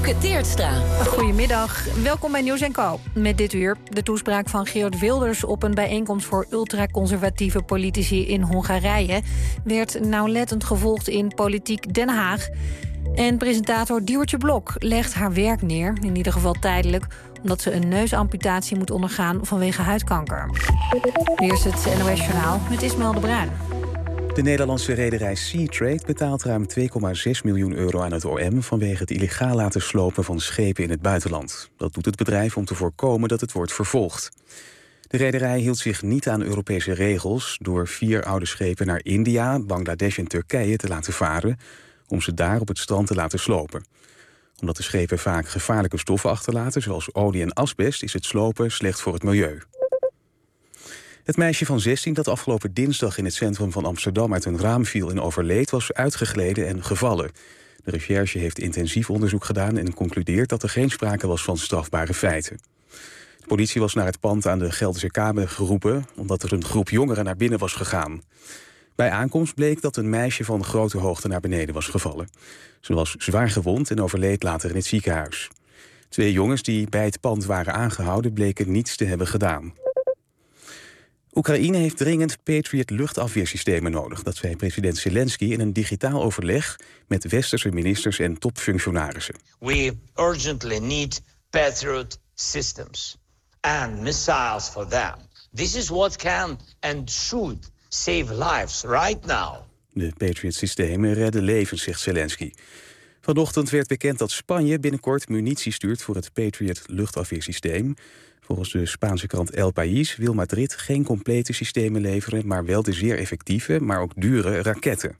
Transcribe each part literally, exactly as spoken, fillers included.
Dielke Teertstra. Goedemiddag, welkom bij Nieuws en Co. Met dit uur de toespraak van Geert Wilders op een bijeenkomst voor ultraconservatieve politici in Hongarije werd nauwlettend gevolgd in Politiek Den Haag. En presentator Diewertje Blok legt haar werk neer, in ieder geval tijdelijk, omdat ze een neusamputatie moet ondergaan vanwege huidkanker. Eerst het N O S-journaal met Ismaël de Bruin. De Nederlandse rederij Seatrade betaalt ruim twee komma zes miljoen euro aan het O M... vanwege het illegaal laten slopen van schepen in het buitenland. Dat doet het bedrijf om te voorkomen dat het wordt vervolgd. De rederij hield zich niet aan Europese regels door vier oude schepen naar India, Bangladesh en Turkije te laten varen, om ze daar op het strand te laten slopen. Omdat de schepen vaak gevaarlijke stoffen achterlaten, zoals olie en asbest, is het slopen slecht voor het milieu. Het meisje van zestien dat afgelopen dinsdag in het centrum van Amsterdam uit een raam viel en overleed, was uitgegleden en gevallen. De recherche heeft intensief onderzoek gedaan en concludeert dat er geen sprake was van strafbare feiten. De politie was naar het pand aan de Gelderse Kade geroepen omdat er een groep jongeren naar binnen was gegaan. Bij aankomst bleek dat een meisje van grote hoogte naar beneden was gevallen. Ze was zwaar gewond en overleed later in het ziekenhuis. Twee jongens die bij het pand waren aangehouden bleken niets te hebben gedaan. Oekraïne heeft dringend Patriot luchtafweersystemen nodig. Dat zei president Zelensky in een digitaal overleg met westerse ministers en topfunctionarissen. We urgently need Patriot systems and missiles for them. This is what can and should save lives right now. De Patriot-systemen redden levens, zegt Zelensky. Vanochtend werd bekend dat Spanje binnenkort munitie stuurt voor het Patriot luchtafweersysteem. Volgens de Spaanse krant El País wil Madrid geen complete systemen leveren, maar wel de zeer effectieve, maar ook dure raketten.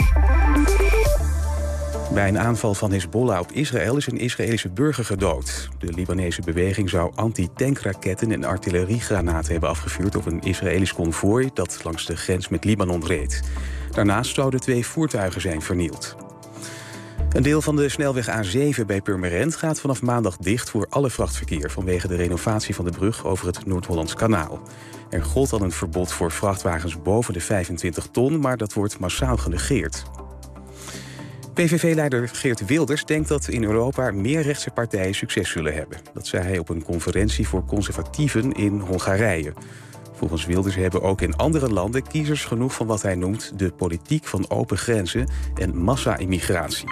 Bij een aanval van Hezbollah op Israël is een Israëlische burger gedood. De Libanese beweging zou anti-tankraketten en artilleriegranaten hebben afgevuurd op een Israëlisch konvooi dat langs de grens met Libanon reed. Daarnaast zouden twee voertuigen zijn vernield. Een deel van de snelweg A zeven bij Purmerend gaat vanaf maandag dicht voor alle vrachtverkeer vanwege de renovatie van de brug over het Noord-Hollands Kanaal. Er gold al een verbod voor vrachtwagens boven de vijfentwintig ton, maar dat wordt massaal genegeerd. P V V-leider Geert Wilders denkt dat in Europa meer rechtse partijen succes zullen hebben. Dat zei hij op een conferentie voor conservatieven in Hongarije. Volgens Wilders hebben ook in andere landen kiezers genoeg van wat hij noemt de politiek van open grenzen en massa-immigratie.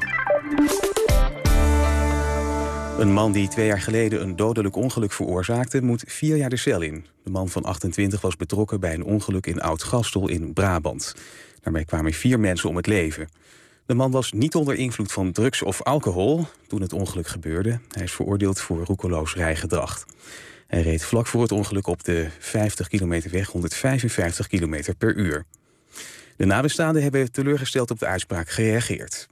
Een man die twee jaar geleden een dodelijk ongeluk veroorzaakte, moet vier jaar de cel in. De man van achtentwintig was betrokken bij een ongeluk in Oud-Gastel in Brabant. Daarmee kwamen vier mensen om het leven. De man was niet onder invloed van drugs of alcohol toen het ongeluk gebeurde. Hij is veroordeeld voor roekeloos rijgedrag. Hij reed vlak voor het ongeluk op de vijftig kilometer weg honderdvijfenvijftig kilometer per uur. De nabestaanden hebben teleurgesteld op de uitspraak gereageerd.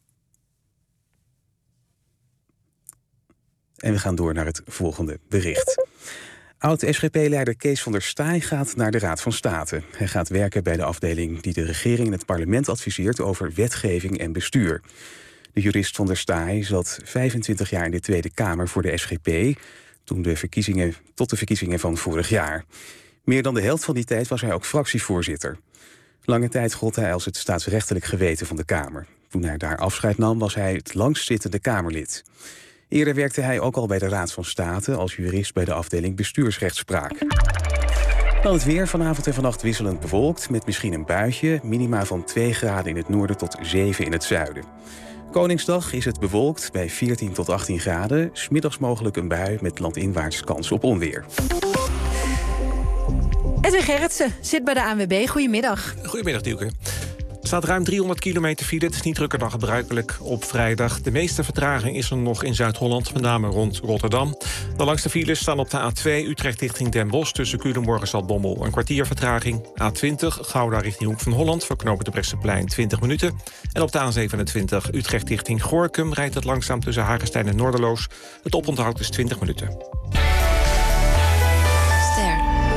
En we gaan door naar het volgende bericht. Oud-S G P-leider Kees van der Staaij gaat naar de Raad van State. Hij gaat werken bij de afdeling die de regering en het parlement adviseert over wetgeving en bestuur. De jurist van der Staaij zat vijfentwintig jaar in de Tweede Kamer voor de S G P, toen de verkiezingen, tot de verkiezingen van vorig jaar. Meer dan de helft van die tijd was hij ook fractievoorzitter. Lange tijd gold hij als het staatsrechtelijk geweten van de Kamer. Toen hij daar afscheid nam, was hij het langstzittende Kamerlid. Eerder werkte hij ook al bij de Raad van State als jurist bij de afdeling bestuursrechtspraak. Dan het weer, vanavond en vannacht wisselend bewolkt, met misschien een buitje. Minima van twee graden in het noorden tot zeven in het zuiden. Koningsdag is het bewolkt bij veertien tot achttien graden. 's Middags mogelijk een bui met landinwaarts kans op onweer. Edwin Gerritsen zit bij de A N W B. Goedemiddag. Goedemiddag, Dielke. Er staat ruim driehonderd kilometer file. Het is niet drukker dan gebruikelijk op vrijdag. De meeste vertraging is er nog in Zuid-Holland, met name rond Rotterdam. De langste files staan op de A twee Utrecht richting Den Bosch, tussen Culemborg en Zaltbommel een kwartier vertraging. A twintig Gouda richting Hoek van Holland, voor knooppunt de Bresseplein twintig minuten. En op de A zevenentwintig Utrecht richting Gorinchem rijdt het langzaam tussen Hagestein en Noorderloos. Het oponthoud is twintig minuten. Ster.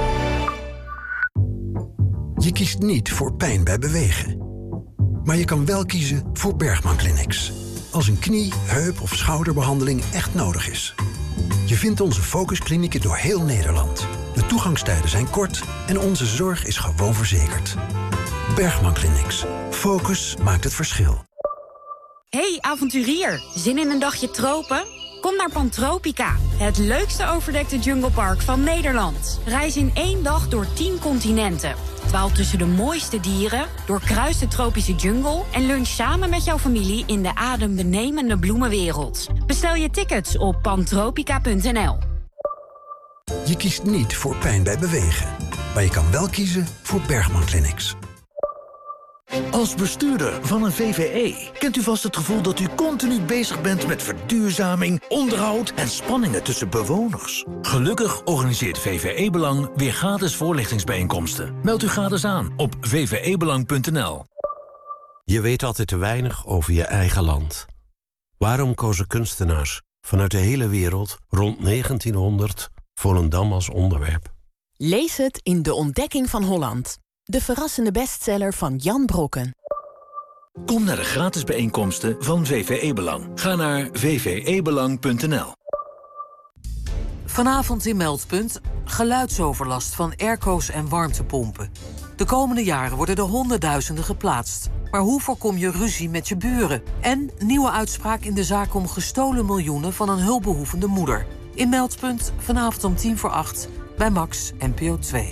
Je kiest niet voor pijn bij bewegen. Maar je kan wel kiezen voor Bergman Clinics. Als een knie, heup of schouderbehandeling echt nodig is. Je vindt onze focusklinieken door heel Nederland. De toegangstijden zijn kort en onze zorg is gewoon verzekerd. Bergman Clinics. Focus maakt het verschil. Hey, avonturier. Zin in een dagje tropen? Kom naar Pantropica, het leukste overdekte junglepark van Nederland. Reis in één dag door tien continenten. Dwaal tussen de mooiste dieren, doorkruis de tropische jungle en lunch samen met jouw familie in de adembenemende bloemenwereld. Bestel je tickets op pantropica punt n l. Je kiest niet voor pijn bij bewegen, maar je kan wel kiezen voor Bergman Clinics. Als bestuurder van een V V E kent u vast het gevoel dat u continu bezig bent met verduurzaming, onderhoud en spanningen tussen bewoners. Gelukkig organiseert V V E Belang weer gratis voorlichtingsbijeenkomsten. Meld u gratis aan op v v e belang punt n l. Je weet altijd te weinig over je eigen land. Waarom kozen kunstenaars vanuit de hele wereld rond negentienhonderd Volendam als onderwerp? Lees het in De Ontdekking van Holland. De verrassende bestseller van Jan Brokken. Kom naar de gratis bijeenkomsten van V V E Belang. Ga naar v v e belang punt n l. Vanavond in Meldpunt geluidsoverlast van airco's en warmtepompen. De komende jaren worden er honderdduizenden geplaatst. Maar hoe voorkom je ruzie met je buren? En nieuwe uitspraak in de zaak om gestolen miljoenen van een hulpbehoevende moeder. In Meldpunt vanavond om tien voor acht bij Max N P O twee.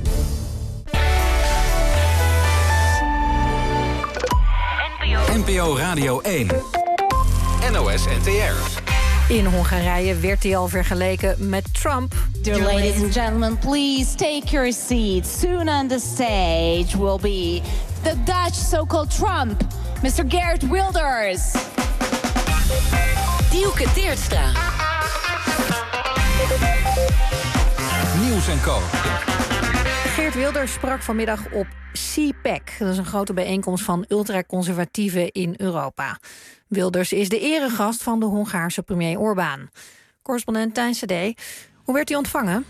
N P O Radio één. N O S N T R. In Hongarije werd hij al vergeleken met Trump. Dear ladies and gentlemen, please take your seats. Soon on the stage will be the Dutch so-called Trump, mister Geert Wilders. Dielke Teertstra. Nieuws en Co. Geert Wilders sprak vanmiddag op C PAC. Dat is een grote bijeenkomst van ultraconservatieven in Europa. Wilders is de eregast van de Hongaarse premier Orbán. Correspondent Tijn Sade, hoe werd hij ontvangen?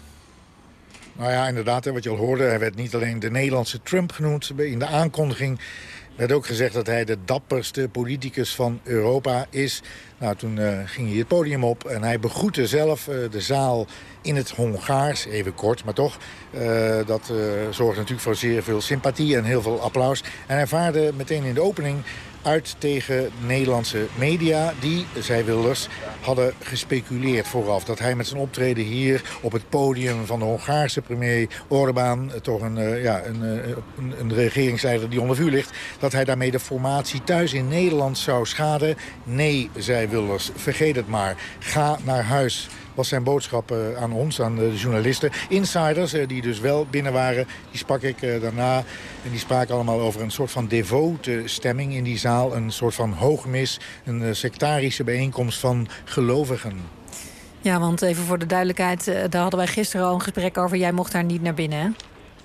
Nou ja, inderdaad, wat je al hoorde, hij werd niet alleen de Nederlandse Trump genoemd. In de aankondiging werd ook gezegd dat hij de dapperste politicus van Europa is. Nou, toen uh, ging hij het podium op en hij begroette zelf uh, de zaal in het Hongaars. Even kort, maar toch. Uh, dat uh, zorgde natuurlijk voor zeer veel sympathie en heel veel applaus. En hij vaarde meteen in de opening uit tegen Nederlandse media die, zei Wilders, hadden gespeculeerd vooraf. Dat hij met zijn optreden hier op het podium van de Hongaarse premier Orbán, toch een, uh, ja, een, uh, een, een regeringsleider die onder vuur ligt, dat hij daarmee de formatie thuis in Nederland zou schaden. Nee, zei Wilders, vergeet het maar. Ga naar huis. Was zijn boodschap uh, aan ons, aan de journalisten. Insiders, uh, die dus wel binnen waren, die sprak ik uh, daarna. En die spraken allemaal over een soort van devote stemming in die zaal. Een soort van hoogmis, een uh, sectarische bijeenkomst van gelovigen. Ja, want even voor de duidelijkheid, uh, daar hadden wij gisteren al een gesprek over. Jij mocht daar niet naar binnen, hè?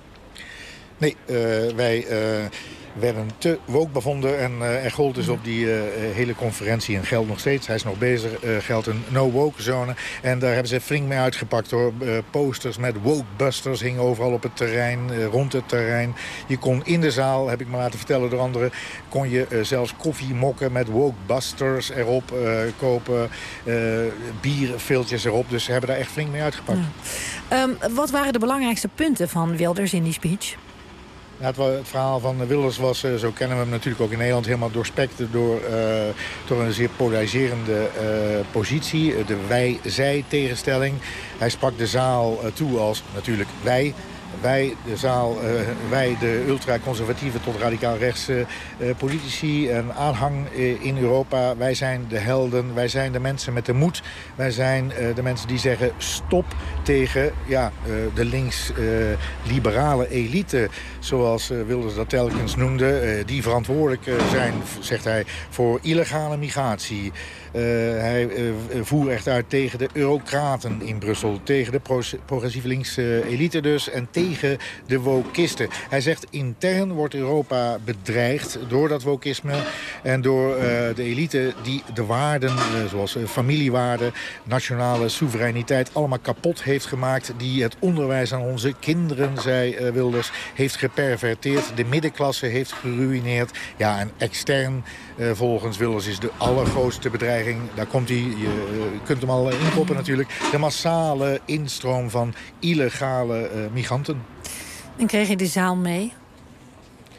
Nee, uh, wij uh, werden te woke bevonden. En uh, er gold dus op die uh, hele conferentie, en geldt nog steeds, hij is nog bezig, uh, geldt een no-woke zone. En daar hebben ze flink mee uitgepakt hoor. Uh, posters met wokebusters hingen overal op het terrein, uh, rond het terrein. Je kon in de zaal, heb ik me laten vertellen door anderen, kon je uh, zelfs koffiemokken met wokebusters erop uh, kopen. Uh, bierviltjes erop. Dus ze hebben daar echt flink mee uitgepakt. Ja. Um, wat waren de belangrijkste punten van Wilders in die speech? Ja, het, het verhaal van Wilders was, uh, zo kennen we hem natuurlijk ook in Nederland, helemaal doorspekt door, uh, door een zeer polariserende uh, positie. De wij-zij-tegenstelling. Hij sprak de zaal uh, toe als natuurlijk wij. Wij, de zaal, uh, wij de ultraconservatieve tot radicaal rechtse uh, politici en aanhang uh, in Europa. Wij zijn de helden, wij zijn de mensen met de moed. Wij zijn uh, de mensen die zeggen stop tegen ja, uh, de links-liberale uh, elite. Zoals uh, Wilders dat telkens noemde. Uh, die verantwoordelijk uh, zijn, zegt hij, voor illegale migratie. Uh, hij uh, voer echt uit tegen de eurocraten in Brussel. Tegen de pro progressieve linkse elite dus. En tegen de wokisten. Hij zegt intern wordt Europa bedreigd door dat wokisme. En door uh, de elite die de waarden, uh, zoals uh, familiewaarden, nationale soevereiniteit, allemaal kapot heeft gemaakt. Die het onderwijs aan onze kinderen, zei uh, Wilders, heeft geperverteerd. De middenklasse heeft geruïneerd. Ja, en extern uh, volgens Wilders is de allergrootste bedreiging. Daar komt hij, je kunt hem al inkoppen natuurlijk. De massale instroom van illegale uh, migranten. En kreeg je de zaal mee?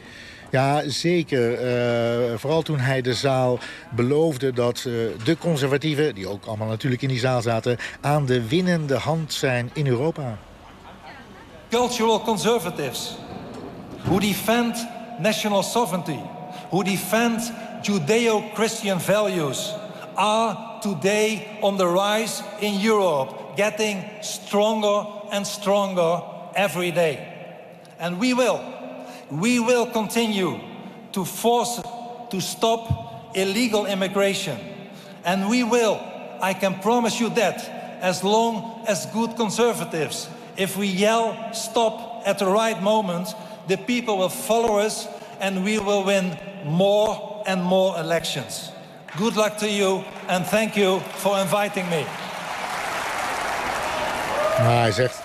Ja, zeker. Uh, vooral toen hij de zaal beloofde dat uh, de conservatieven, die ook allemaal natuurlijk in die zaal zaten, aan de winnende hand zijn in Europa. Cultural conservatives who defend national sovereignty, who defend Judeo-Christian values, are today on the rise in Europe, getting stronger and stronger every day. And we will, we will continue to force to stop illegal immigration. And we will, I can promise you that, as long as good conservatives, if we yell stop at the right moment, the people will follow us and we will win more and more elections. Good luck to you and thank you for inviting me. Nou, hij zegt,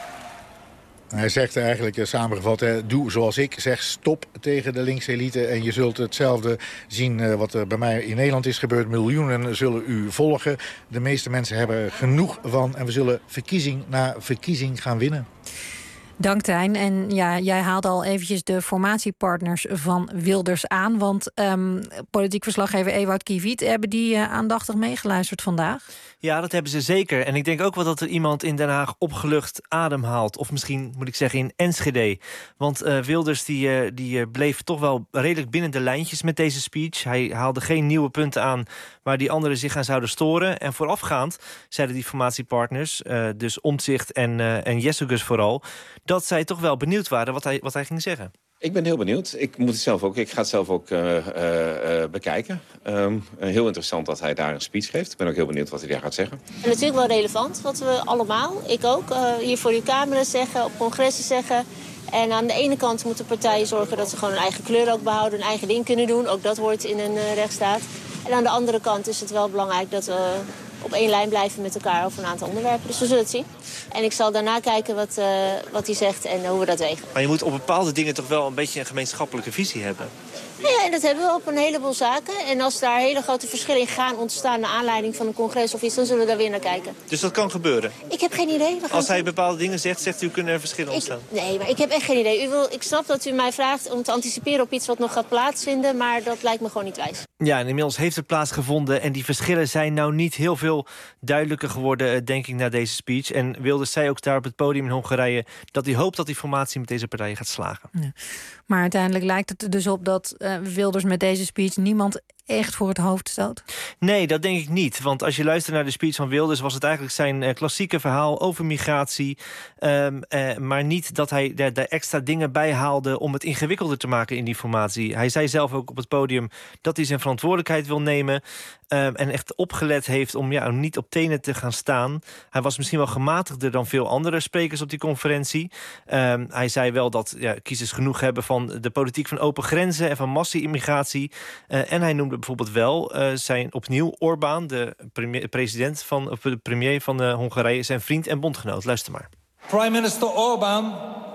hij zegt eigenlijk samengevat, hè, doe zoals ik zeg, stop tegen de linkse elite. En je zult hetzelfde zien uh, wat er bij mij in Nederland is gebeurd. Miljoenen zullen u volgen. De meeste mensen hebben er genoeg van. En we zullen verkiezing na verkiezing gaan winnen. Dank, Tijn. En ja, jij haalde al eventjes de formatiepartners van Wilders aan. Want um, politiek verslaggever Ewout Kiviet, hebben die uh, aandachtig meegeluisterd vandaag? Ja, dat hebben ze zeker. En ik denk ook wel dat er iemand in Den Haag opgelucht ademhaalt. Of misschien moet ik zeggen in Enschede. Want uh, Wilders die, uh, die uh, bleef toch wel redelijk binnen de lijntjes met deze speech. Hij haalde geen nieuwe punten aan waar die anderen zich aan zouden storen. En voorafgaand zeiden die formatiepartners, uh, dus Omtzigt en, uh, en Jessegus vooral, dat zij toch wel benieuwd waren wat hij, wat hij ging zeggen. Ik ben heel benieuwd. Ik moet het zelf ook. Ik ga het zelf ook uh, uh, uh, bekijken. Um, uh, heel interessant dat hij daar een speech geeft. Ik ben ook heel benieuwd wat hij daar gaat zeggen. En natuurlijk wel relevant, wat we allemaal, ik ook, uh, hier voor uw camera zeggen, op congressen zeggen. En aan de ene kant moeten partijen zorgen dat ze gewoon hun eigen kleur ook behouden, hun eigen ding kunnen doen. Ook dat hoort in een uh, rechtsstaat. En aan de andere kant is het wel belangrijk dat we op één lijn blijven met elkaar over een aantal onderwerpen. Dus we zullen het zien. En ik zal daarna kijken wat, uh, wat hij zegt en uh, hoe we dat wegen. Maar je moet op bepaalde dingen toch wel een beetje een gemeenschappelijke visie hebben. Ja, en dat hebben we op een heleboel zaken. En als daar hele grote verschillen in gaan ontstaan naar aanleiding van een congres of iets, dan zullen we daar weer naar kijken. Dus dat kan gebeuren? Ik heb geen idee. Als hij bepaalde dingen zegt, zegt u kunnen er verschillen ontstaan? Ik, nee, maar ik heb echt geen idee. U wil, ik snap dat u mij vraagt om te anticiperen op iets wat nog gaat plaatsvinden, maar dat lijkt me gewoon niet wijs. Ja, en inmiddels heeft het plaatsgevonden en die verschillen zijn nou niet heel veel duidelijker geworden, denk ik, na deze speech. En Wilders zei ook daar op het podium in Hongarije dat hij hoopt dat die formatie met deze partijen gaat slagen. Ja. Maar uiteindelijk lijkt het er dus op dat uh, Wilders met deze speech niemand echt voor het hoofd stoot? Nee, dat denk ik niet. Want als je luistert naar de speech van Wilders, was het eigenlijk zijn uh, klassieke verhaal over migratie. Um, uh, maar niet dat hij daar extra dingen bij haalde om het ingewikkelder te maken in die formatie. Hij zei zelf ook op het podium dat hij zijn verantwoordelijkheid wil nemen. Um, en echt opgelet heeft om ja, niet op tenen te gaan staan. Hij was misschien wel gematigder dan veel andere sprekers op die conferentie. Um, hij zei wel dat ja, kiezers genoeg hebben van de politiek van open grenzen en van massie-immigratie. Uh, en hij noemde bijvoorbeeld wel uh, zijn opnieuw Orbán, de premier, president van, of de premier van uh, Hongarije, zijn vriend en bondgenoot. Luister maar. Prime Minister Orbán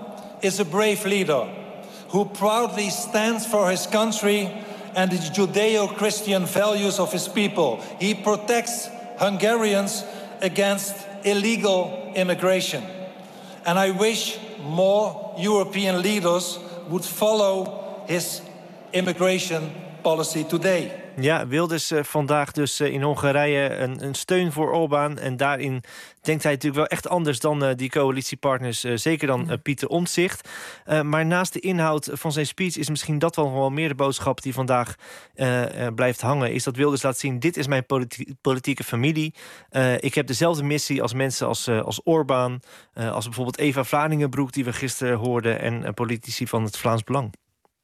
is a brave leader who proudly stands for his country and the Judeo-Christian values of his people. He protects Hungarians against illegal immigration. And I wish more European leaders would follow his immigration policy today. Ja, Wilders uh, vandaag dus uh, in Hongarije een, een steun voor Orbán. En daarin denkt hij natuurlijk wel echt anders dan uh, die coalitiepartners. Uh, zeker dan uh, Pieter Omtzigt. Uh, maar naast de inhoud van zijn speech is misschien dat wel wel meer de boodschap die vandaag uh, uh, blijft hangen. Is dat Wilders laat zien, dit is mijn politi- politieke familie. Uh, ik heb dezelfde missie als mensen als, uh, als Orbán. Uh, als bijvoorbeeld Eva Vlaardingenbroek die we gisteren hoorden. En uh, politici van het Vlaams Belang.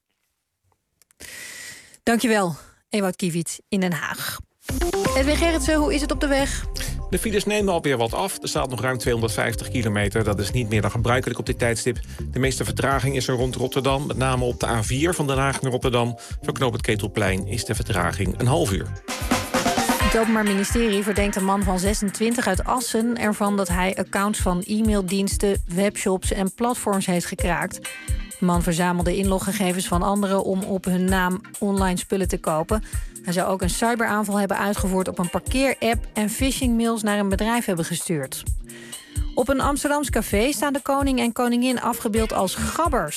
Dankjewel, Ewout Kiviet in Den Haag. Edwin Gerritsen, hoe is het op de weg? De files nemen alweer wat af. Er staat nog ruim tweehonderdvijftig kilometer. Dat is niet meer dan gebruikelijk op dit tijdstip. De meeste vertraging is er rond Rotterdam. Met name op de A vier van Den Haag naar Rotterdam. Voor knooppunt Ketelplein is de vertraging een half uur. Het Openbaar Ministerie verdenkt een man van zesentwintig uit Assen ervan dat hij accounts van e-maildiensten, webshops en platforms heeft gekraakt. De man verzamelde inloggegevens van anderen om op hun naam online spullen te kopen. Hij zou ook een cyberaanval hebben uitgevoerd op een parkeerapp en phishingmails naar een bedrijf hebben gestuurd. Op een Amsterdams café staan de koning en koningin afgebeeld als gabbers.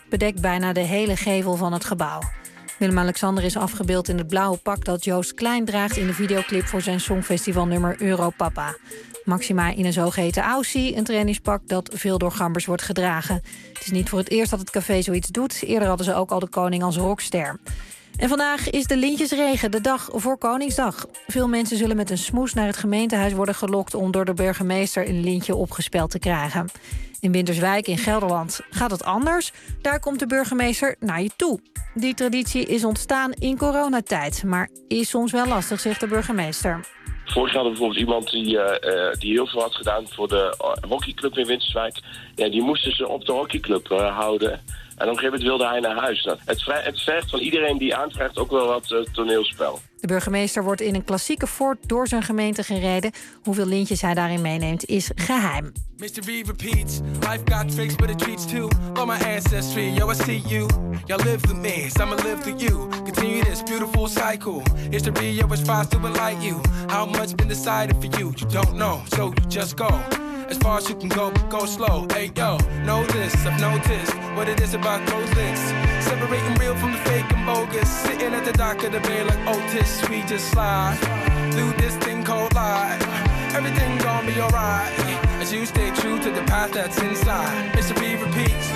bedekt bijna de hele gevel van het gebouw. Willem-Alexander is afgebeeld in het blauwe pak dat Joost Klein draagt in de videoclip voor zijn songfestivalnummer Europapa. Maxima in een zogeheten Aussie, een trainingspak dat veel door Gambers wordt gedragen. Het is niet voor het eerst dat het café zoiets doet. Eerder hadden ze ook al de koning als rockster. En vandaag is de Lintjesregen, de dag voor Koningsdag. Veel mensen zullen met een smoes naar het gemeentehuis worden gelokt om door de burgemeester een lintje opgespeld te krijgen. In Winterswijk in Gelderland gaat het anders. Daar komt de burgemeester naar je toe. Die traditie is ontstaan in coronatijd, maar is soms wel lastig, zegt de burgemeester. Vorig jaar hadden we bijvoorbeeld iemand die, uh, die heel veel had gedaan voor de hockeyclub in Winterswijk. Ja, die moesten ze op de hockeyclub uh, houden. En op een gegeven moment wilde hij naar huis. Nou, het, het vergt van iedereen die aanvraagt ook wel wat uh, toneelspel. De burgemeester wordt in een klassieke Ford door zijn gemeente gereden. Hoeveel lintjes hij daarin meeneemt is geheim. mister B repeats, life got tricks but it treats too. Love my ancestry, yo I see you. Y'all live through me, so I'ma live through you. Continue this beautiful cycle. History, yo, it tries to enlighten you. How much been decided for you? You don't know, so you just go. As far as you can go, go slow. Hey yo, know this, I've noticed what it is about those links. Separating real from the fake and bogus. Sitting at the dock of the bay like Otis, we just slide through this thing called life. Everything gonna be alright as you stay true to the path that's inside. mister B repeats.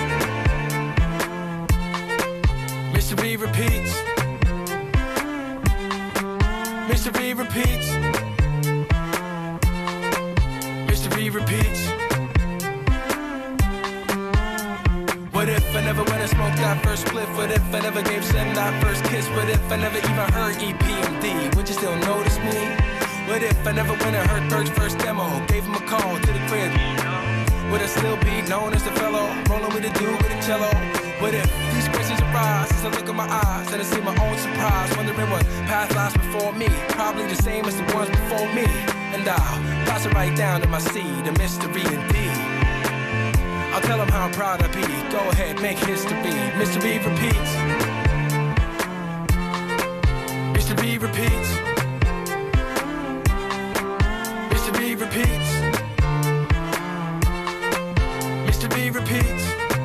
mister B repeats. mister B repeats. mister B repeats. What if I never went and smoked that first spliff? What if I never gave Sam that first kiss? What if I never even heard E P M D? Would you still notice me? What if I never went and heard Berg's first demo? Gave him a call to the crib. Would I still be known as the fellow rolling with a dude with a cello? What if these questions arise as I look in my eyes and I see my own surprise, wondering what path lies before me? Probably the same as the ones before me. And I'll pass it right down to my seed, a mystery indeed. I'll tell him how proud I be. Go ahead, make history. mister B repeats. mister B repeats. mister B repeats. mister B repeats.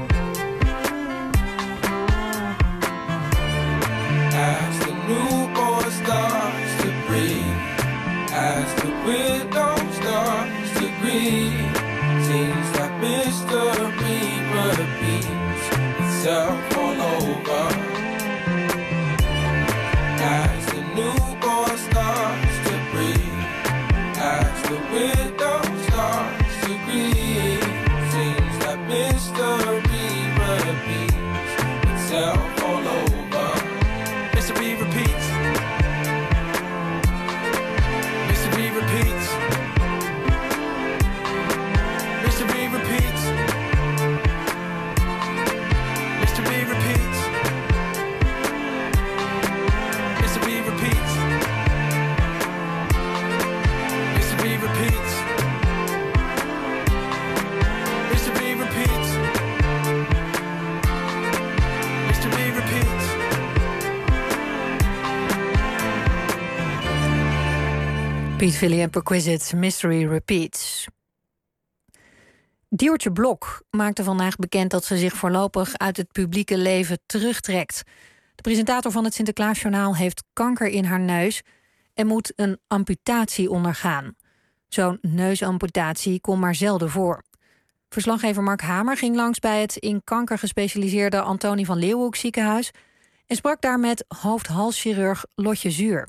As the newborn starts to breathe, as the window starts to green, seems like mystery repeats itself all over. As the newborn starts to breathe, as the window starts to green, seems like mystery repeats itself all over. Mystery repeats. Mystery repeats. mister B repeats. mister B repeats. mister B repeats. mister B repeats. mister B repeats. mister B repeats. Piet Villy en Perquisite, Mystery Repeats. Diewertje Blok maakte vandaag bekend dat ze zich voorlopig uit het publieke leven terugtrekt. De presentator van het Sinterklaasjournaal heeft kanker in haar neus en moet een amputatie ondergaan. Zo'n neusamputatie komt maar zelden voor. Verslaggever Mark Hamer ging langs bij het in kanker gespecialiseerde Antonie van Leeuwenhoek ziekenhuis en sprak daar met hoofd-halschirurg Lotje Zuur.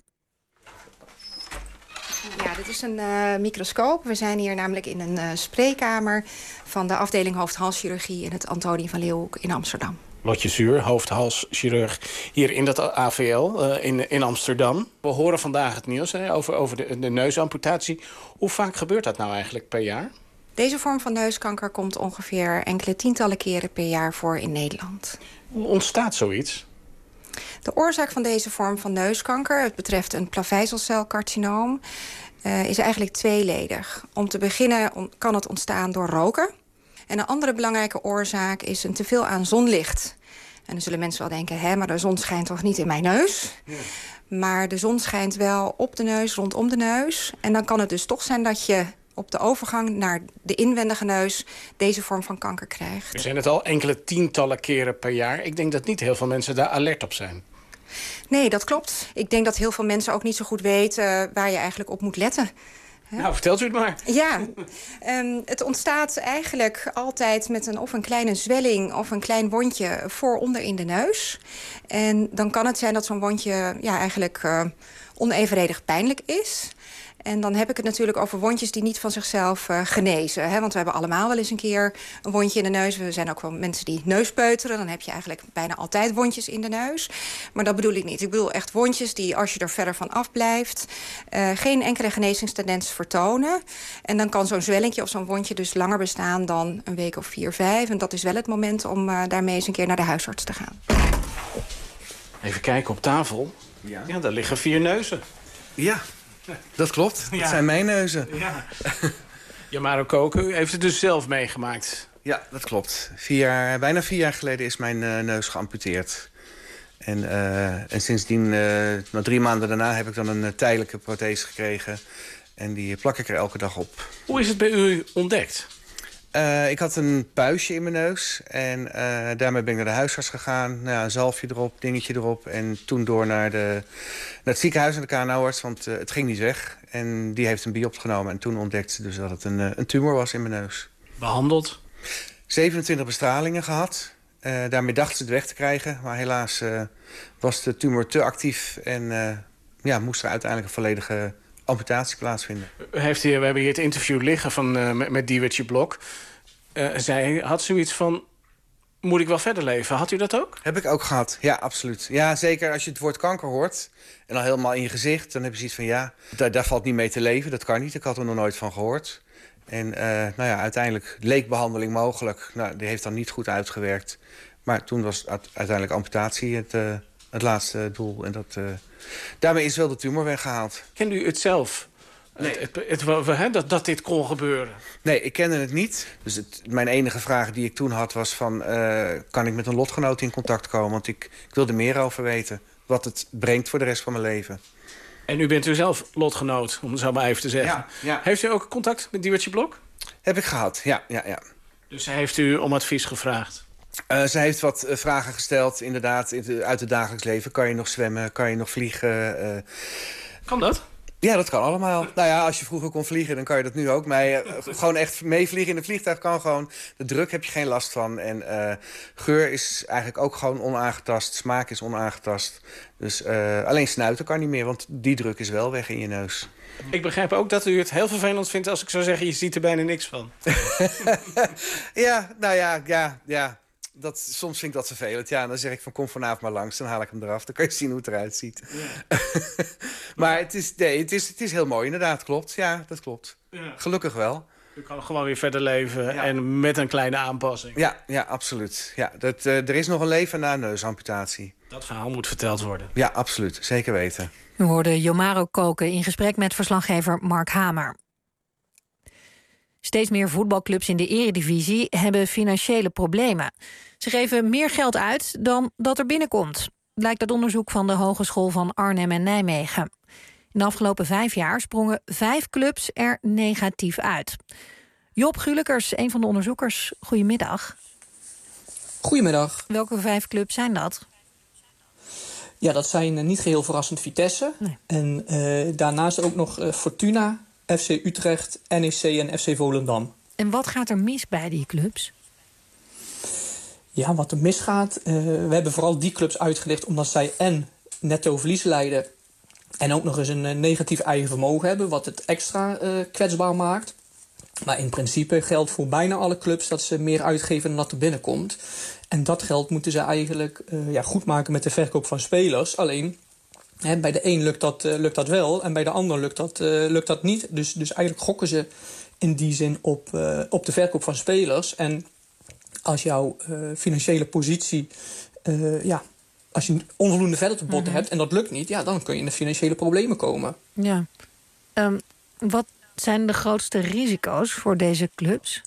Ja, dit is een uh, microscoop. We zijn hier namelijk in een uh, spreekkamer van de afdeling hoofd-halschirurgie in het Antonie van Leeuwenhoek in Amsterdam. Lotje Zuur, hoofd-halschirurg hier in dat A V L uh, in, in Amsterdam. We horen vandaag het nieuws hè, over, over de, de neusamputatie. Hoe vaak gebeurt dat nou eigenlijk per jaar? Deze vorm van neuskanker komt ongeveer enkele tientallen keren per jaar voor in Nederland. Hoe ontstaat zoiets? De oorzaak van deze vorm van neuskanker, het betreft een plavezelcelcarcinoom, uh, is eigenlijk tweeledig. Om te beginnen on- kan het ontstaan door roken. En een andere belangrijke oorzaak is een teveel aan zonlicht. En dan zullen mensen wel denken, hè, maar de zon schijnt toch niet in mijn neus? Ja. Maar de zon schijnt wel op de neus, rondom de neus. En dan kan het dus toch zijn dat je op de overgang naar de inwendige neus deze vorm van kanker krijgt. We zijn het al enkele tientallen keren per jaar. Ik denk dat niet heel veel mensen daar alert op zijn. Nee, dat klopt. Ik denk dat heel veel mensen ook niet zo goed weten waar je eigenlijk op moet letten. Nou, vertelt u het maar. Ja, um, het ontstaat eigenlijk altijd met een, of een kleine zwelling of een klein wondje vooronder in de neus. En dan kan het zijn dat zo'n wondje ja, eigenlijk uh, onevenredig pijnlijk is. En dan heb ik het natuurlijk over wondjes die niet van zichzelf uh, genezen. Hè? Want we hebben allemaal wel eens een keer een wondje in de neus. We zijn ook wel mensen die neuspeuteren. Dan heb je eigenlijk bijna altijd wondjes in de neus. Maar dat bedoel ik niet. Ik bedoel echt wondjes die, als je er verder van afblijft, uh, geen enkele genezingstendens vertonen. En dan kan zo'n zwellingje of zo'n wondje dus langer bestaan dan een week of vier, vijf. En dat is wel het moment om uh, daarmee eens een keer naar de huisarts te gaan. Even kijken op tafel. Ja, ja daar liggen vier neuzen. Ja. Dat klopt, dat ja. zijn mijn neuzen. Ja. Yamaro Koken, u heeft het dus zelf meegemaakt. Ja, dat klopt. Vier jaar, bijna vier jaar geleden is mijn uh, neus geamputeerd. En, uh, en sindsdien, uh, nou, drie maanden daarna, heb ik dan een uh, tijdelijke prothese gekregen. En die plak ik er elke dag op. Hoe is het bij u ontdekt? Uh, ik had een puistje in mijn neus en uh, daarmee ben ik naar de huisarts gegaan. Nou ja, een zalfje erop, dingetje erop. En toen door naar, de, naar het ziekenhuis, naar de K N O-arts, want uh, het ging niet weg. En die heeft een biopsie genomen en toen ontdekte ze dus dat het een, uh, een tumor was in mijn neus. Behandeld? zevenentwintig bestralingen gehad. Uh, daarmee dachten ze het weg te krijgen. Maar helaas uh, was de tumor te actief en uh, ja, moest er uiteindelijk een volledige amputatie plaatsvinden. Heeft hier, we hebben hier het interview liggen van, uh, met, met Diewertje Blok. Uh, zij had zoiets van, moet ik wel verder leven? Had u dat ook? Heb ik ook gehad, ja, absoluut. Ja, zeker als je het woord kanker hoort en dan helemaal in je gezicht, dan heb je zoiets van, ja, daar, daar valt niet mee te leven. Dat kan niet, ik had er nog nooit van gehoord. En uh, nou ja, uiteindelijk leek behandeling mogelijk. Nou, die heeft dan niet goed uitgewerkt. Maar toen was uiteindelijk amputatie het, uh, het laatste doel. En dat, uh, daarmee is wel de tumor weggehaald. Kende u het zelf? Nee. Het, het, het, het, dat, dat dit kon gebeuren? Nee, ik kende het niet. Dus het, mijn enige vraag die ik toen had was van, Uh, kan ik met een lotgenoot in contact komen? Want ik, ik wilde meer over weten. Wat het brengt voor de rest van mijn leven. En u bent u zelf lotgenoot, om het zo maar even te zeggen. Ja, ja. Heeft u ook contact met Diewertje Blok? Heb ik gehad, ja. ja, ja. Dus zij heeft u om advies gevraagd? Uh, zij heeft wat uh, vragen gesteld, inderdaad, uit het dagelijks leven. Kan je nog zwemmen? Kan je nog vliegen? Uh... Kan dat? Ja, dat kan allemaal. Nou ja, als je vroeger kon vliegen, dan kan je dat nu ook. Maar uh, gewoon echt meevliegen in een vliegtuig kan gewoon. De druk heb je geen last van. En uh, geur is eigenlijk ook gewoon onaangetast. Smaak is onaangetast. Dus uh, alleen snuiten kan niet meer, want die druk is wel weg in je neus. Ik begrijp ook dat u het heel vervelend vindt als ik zou zeggen, je ziet er bijna niks van. Ja, nou ja, ja, ja. Dat, soms vind ik dat vervelend. Ja, dan zeg ik van, kom vanavond maar langs. Dan haal ik hem eraf. Dan kan je zien hoe het eruit ziet. Ja. Maar het is, nee, het, is, het is heel mooi, inderdaad. Klopt. Ja, dat klopt. Ja. Gelukkig wel. U kan gewoon weer verder leven. Ja. En met een kleine aanpassing. Ja, ja, absoluut. Ja, dat, uh, er is nog een leven na een neusamputatie. Dat verhaal moet verteld worden. Ja, absoluut. Zeker weten. We hoorden Yamaro Koken in gesprek met verslaggever Mark Hamer. Steeds meer voetbalclubs in de eredivisie hebben financiële problemen. Ze geven meer geld uit dan dat er binnenkomt, blijkt uit onderzoek van de Hogeschool van Arnhem en Nijmegen. In de afgelopen vijf jaar sprongen vijf clubs er negatief uit. Job Gulikers, een van de onderzoekers, goedemiddag. Goedemiddag. Welke vijf clubs zijn dat? Ja, dat zijn uh, niet geheel verrassend Vitesse. Nee. En uh, daarnaast ook nog uh, Fortuna, F C Utrecht, N E C en F C Volendam. En wat gaat er mis bij die clubs? Ja, wat er misgaat, uh, we hebben vooral die clubs uitgelicht omdat zij en netto verlies leiden en ook nog eens een uh, negatief eigen vermogen hebben, wat het extra uh, kwetsbaar maakt. Maar in principe geldt voor bijna alle clubs dat ze meer uitgeven dan dat er binnenkomt. En dat geld moeten ze eigenlijk uh, ja, goed maken met de verkoop van spelers. Alleen, hè, bij de een lukt dat, uh, lukt dat wel en bij de ander lukt dat, uh, lukt dat niet. Dus, dus eigenlijk gokken ze in die zin op, uh, op de verkoop van spelers. En als jouw uh, financiële positie, uh, ja, als je onvoldoende verder te botten mm-hmm. hebt en dat lukt niet, ja, dan kun je in de financiële problemen komen. Ja. Um, wat zijn de grootste risico's voor deze clubs?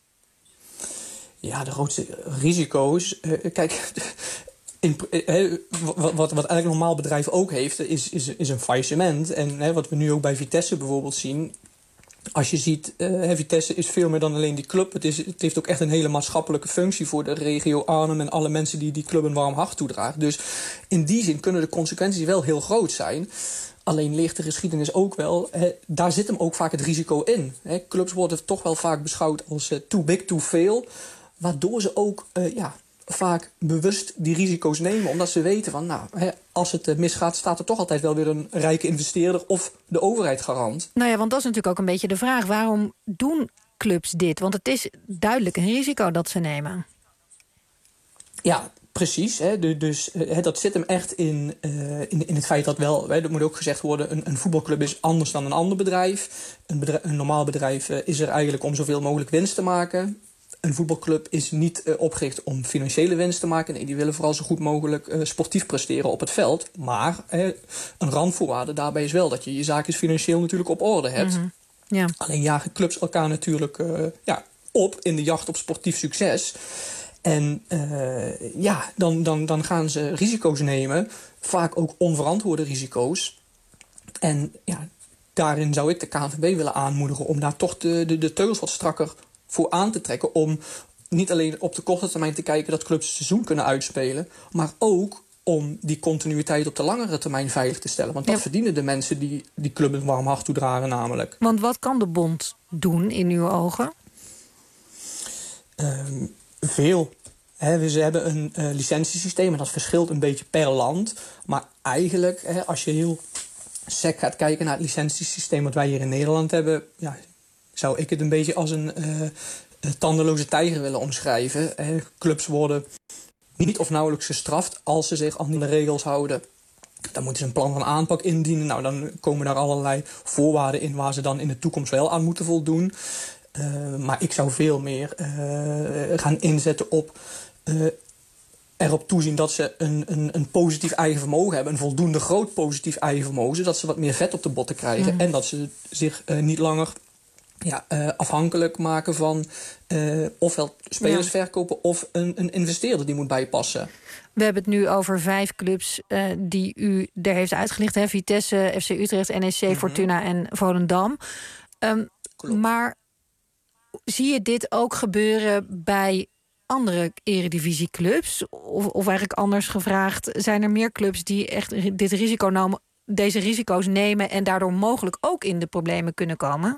Ja, de grootste risico's. Uh, kijk, in, uh, wat, wat eigenlijk een normaal bedrijf ook heeft, is, is, is een faillissement. En uh, wat we nu ook bij Vitesse bijvoorbeeld zien, Als je ziet, uh, Vitesse is veel meer dan alleen die club. Het, is, het heeft ook echt een hele maatschappelijke functie voor de regio Arnhem en alle mensen die die club een warm hart toedragen. Dus in die zin kunnen de consequenties wel heel groot zijn. Alleen leert de geschiedenis ook wel, hè, daar zit hem ook vaak het risico in. Hè. Clubs worden toch wel vaak beschouwd als uh, too big, too fail. Waardoor ze ook uh, ja, vaak bewust die risico's nemen. Omdat ze weten van, nou, hè, als het uh, misgaat, staat er toch altijd wel weer een rijke investeerder of de overheid garant. Nou ja, want dat is natuurlijk ook een beetje de vraag. Waarom doen clubs dit? Want het is duidelijk een risico dat ze nemen. Ja, precies. Hè. De, dus uh, dat zit hem echt in, uh, in, in het feit dat wel, hè, dat moet ook gezegd worden, een, een voetbalclub is anders dan een ander bedrijf. Een, bedrijf, een normaal bedrijf uh, is er eigenlijk om zoveel mogelijk winst te maken. Een voetbalclub is niet uh, opgericht om financiële winst te maken. Nee, die willen vooral zo goed mogelijk uh, sportief presteren op het veld. Maar uh, een randvoorwaarde daarbij is wel dat je je zaakjes financieel natuurlijk op orde hebt. Mm-hmm. Ja. Alleen jagen clubs elkaar natuurlijk uh, ja, op in de jacht op sportief succes. En uh, ja, dan, dan, dan gaan ze risico's nemen. Vaak ook onverantwoorde risico's. En ja, daarin zou ik de K N V B willen aanmoedigen om daar toch de, de, de teugels wat strakker voor aan te trekken. Om niet alleen op de korte termijn te kijken dat clubs het seizoen kunnen uitspelen. Maar ook om die continuïteit op de langere termijn veilig te stellen. Want dat ja. verdienen de mensen die die club een warm hart toedragen namelijk. Want wat kan de bond doen in uw ogen? Um, Veel. He, ze hebben een uh, licentiesysteem en dat verschilt een beetje per land. Maar eigenlijk, he, als je heel sec gaat kijken naar het licentiesysteem wat wij hier in Nederland hebben, ja, zou ik het een beetje als een uh, tandeloze tijger willen omschrijven. He, clubs worden niet of nauwelijks gestraft als ze zich aan de regels houden. Dan moeten ze een plan van aanpak indienen. Nou, dan komen daar allerlei voorwaarden in waar ze dan in de toekomst wel aan moeten voldoen. Uh, maar ik zou veel meer uh, gaan inzetten op uh, erop toezien dat ze een, een, een positief eigen vermogen hebben. Een voldoende groot positief eigen vermogen. Zodat ze wat meer vet op de botten krijgen. Mm. En dat ze zich uh, niet langer ja, uh, afhankelijk maken van uh, ofwel spelers ja. verkopen of een, een investeerder die moet bijpassen. We hebben het nu over vijf clubs uh, die u er heeft uitgelicht. Hè? Vitesse, F C Utrecht, N E C, mm-hmm. Fortuna en Volendam. Um, maar zie je dit ook gebeuren bij andere eredivisieclubs? Of, of eigenlijk anders gevraagd, zijn er meer clubs die echt dit risico nemen, deze risico's nemen en daardoor mogelijk ook in de problemen kunnen komen?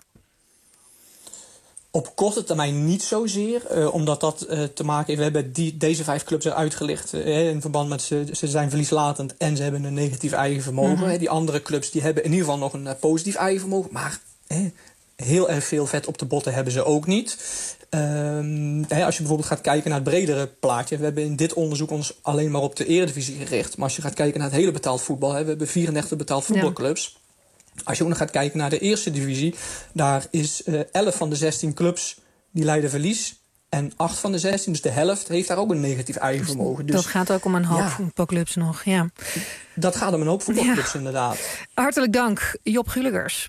Op korte termijn niet zozeer, uh, omdat dat uh, te maken heeft. We hebben die, deze vijf clubs eruit gelicht uh, in verband met ze, ze zijn verlieslatend en ze hebben een negatief eigen vermogen. Mm-hmm. Die andere clubs die hebben in ieder geval nog een uh, positief eigen vermogen, maar uh, heel erg veel vet op de botten hebben ze ook niet. Um, hè, als je bijvoorbeeld gaat kijken naar het bredere plaatje. We hebben in dit onderzoek ons alleen maar op de eredivisie gericht. Maar als je gaat kijken naar het hele betaald voetbal. Hè, we hebben vierendertig betaald voetbalclubs. Ja. Als je ook nog gaat kijken naar de eerste divisie. Daar is uh, elf van de zestien clubs die lijden verlies. En acht van de zestien, dus de helft, heeft daar ook een negatief eigen vermogen. Dus dat gaat ook om een hoop ja. voetbalclubs nog. Ja. Dat gaat om een hoop voetbalclubs ja. inderdaad. Hartelijk dank, Job Guligers.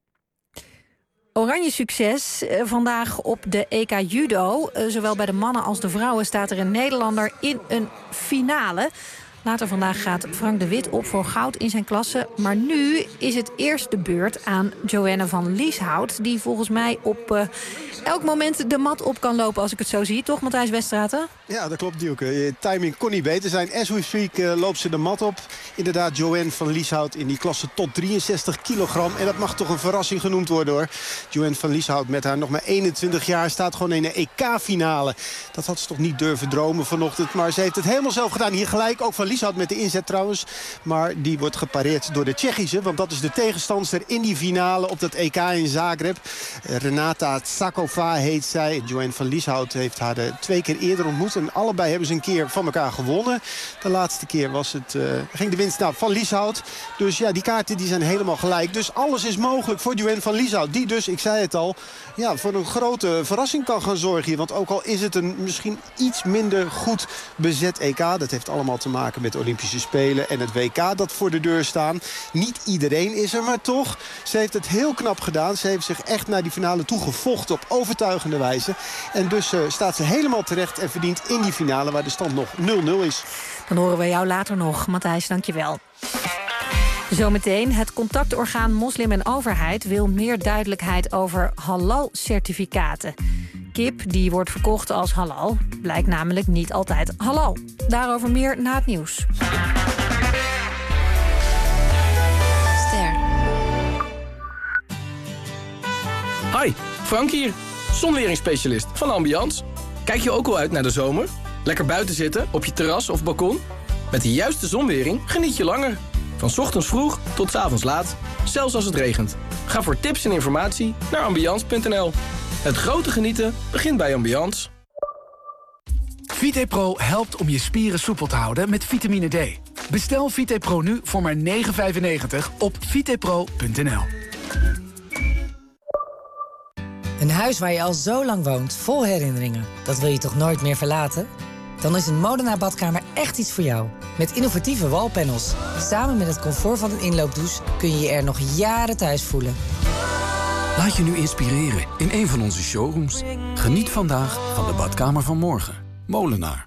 Oranje succes vandaag op de E K Judo. Zowel bij de mannen als de vrouwen staat er een Nederlander in een finale. Later vandaag gaat Frank de Wit op voor goud in zijn klasse. Maar nu is het eerst de beurt aan Joanne van Lieshout, die volgens mij op uh, elk moment de mat op kan lopen als ik het zo zie. Toch, Matthijs Westraten? Ja, dat klopt, Dielke. Je timing kon niet beter zijn. As we speak uh, loopt ze de mat op. Inderdaad, Joanne van Lieshout in die klasse tot drieënzestig kilogram. En dat mag toch een verrassing genoemd worden, hoor. Joanne van Lieshout met haar nog maar eenentwintig jaar staat gewoon in de E K-finale. Dat had ze toch niet durven dromen vanochtend. Maar ze heeft het helemaal zelf gedaan. Hier gelijk ook van Lieshout met de inzet trouwens. Maar die wordt gepareerd door de Tsjechische. Want dat is de tegenstandster in die finale op dat E K in Zagreb. Renata Tsakova heet zij. Joanne van Lieshout heeft haar de twee keer eerder ontmoet. En allebei hebben ze een keer van elkaar gewonnen. De laatste keer was het, uh, ging de winst nou, van Lieshout. Dus ja, die kaarten die zijn helemaal gelijk. Dus alles is mogelijk voor Joanne van Lieshout. Die dus, ik zei het al, ja, voor een grote verrassing kan gaan zorgen hier. Want ook al is het een misschien iets minder goed bezet E K. Dat heeft allemaal te maken met de Olympische Spelen en het W K dat voor de deur staan. Niet iedereen is er, maar toch. Ze heeft het heel knap gedaan. Ze heeft zich echt naar die finale toe gevochten op overtuigende wijze. En dus uh, staat ze helemaal terecht en verdient in die finale waar de stand nog nul nul is. Dan horen we jou later nog. Matthijs, dank je wel. Zometeen, het contactorgaan Moslim en Overheid wil meer duidelijkheid over halal-certificaten. Kip die wordt verkocht als halal, blijkt namelijk niet altijd halal. Daarover meer na het nieuws. Ster. Hi, Frank hier, zonweringsspecialist van Ambiance. Kijk je ook al uit naar de zomer? Lekker buiten zitten, op je terras of balkon? Met de juiste zonwering geniet je langer. Van 's ochtends vroeg tot 's avonds laat, zelfs als het regent. Ga voor tips en informatie naar ambiance punt n l. Het grote genieten begint bij Ambiance. VitePro helpt om je spieren soepel te houden met vitamine D. Bestel VitePro nu voor maar negen vijfennegentig op vitepro punt n l. Een huis waar je al zo lang woont, vol herinneringen. Dat wil je toch nooit meer verlaten? Dan is een Molenaar badkamer echt iets voor jou. Met innovatieve wallpanels. Samen met het comfort van een inloopdouche kun je je er nog jaren thuis voelen. Laat je nu inspireren in een van onze showrooms. Geniet vandaag van de badkamer van morgen. Molenaar.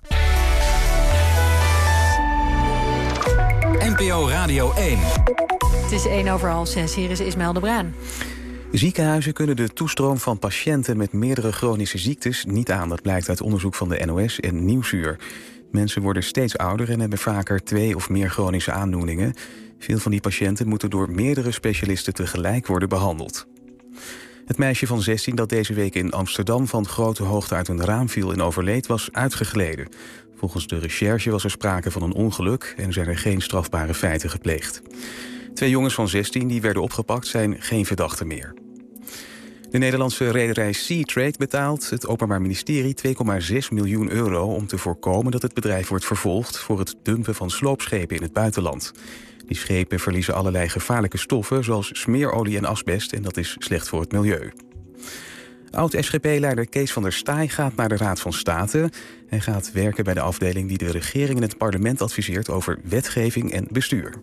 N P O Radio één. Het is één over half zes. Hier is Ismaël de Bruin. Ziekenhuizen kunnen de toestroom van patiënten met meerdere chronische ziektes niet aan. Dat blijkt uit onderzoek van de N O S en Nieuwsuur. Mensen worden steeds ouder en hebben vaker twee of meer chronische aandoeningen. Veel van die patiënten moeten door meerdere specialisten tegelijk worden behandeld. Het meisje van zestien dat deze week in Amsterdam van grote hoogte uit een raam viel en overleed was uitgegleden. Volgens de recherche was er sprake van een ongeluk en zijn er geen strafbare feiten gepleegd. Twee jongens van zestien die werden opgepakt zijn geen verdachten meer. De Nederlandse rederij Seatrade betaalt het Openbaar Ministerie twee komma zes miljoen euro... om te voorkomen dat het bedrijf wordt vervolgd voor het dumpen van sloopschepen in het buitenland. Die schepen verliezen allerlei gevaarlijke stoffen zoals smeerolie en asbest en dat is slecht voor het milieu. Oud-S G P-leider Kees van der Staaij gaat naar de Raad van State. Hij gaat werken bij de afdeling die de regering en het parlement adviseert over wetgeving en bestuur.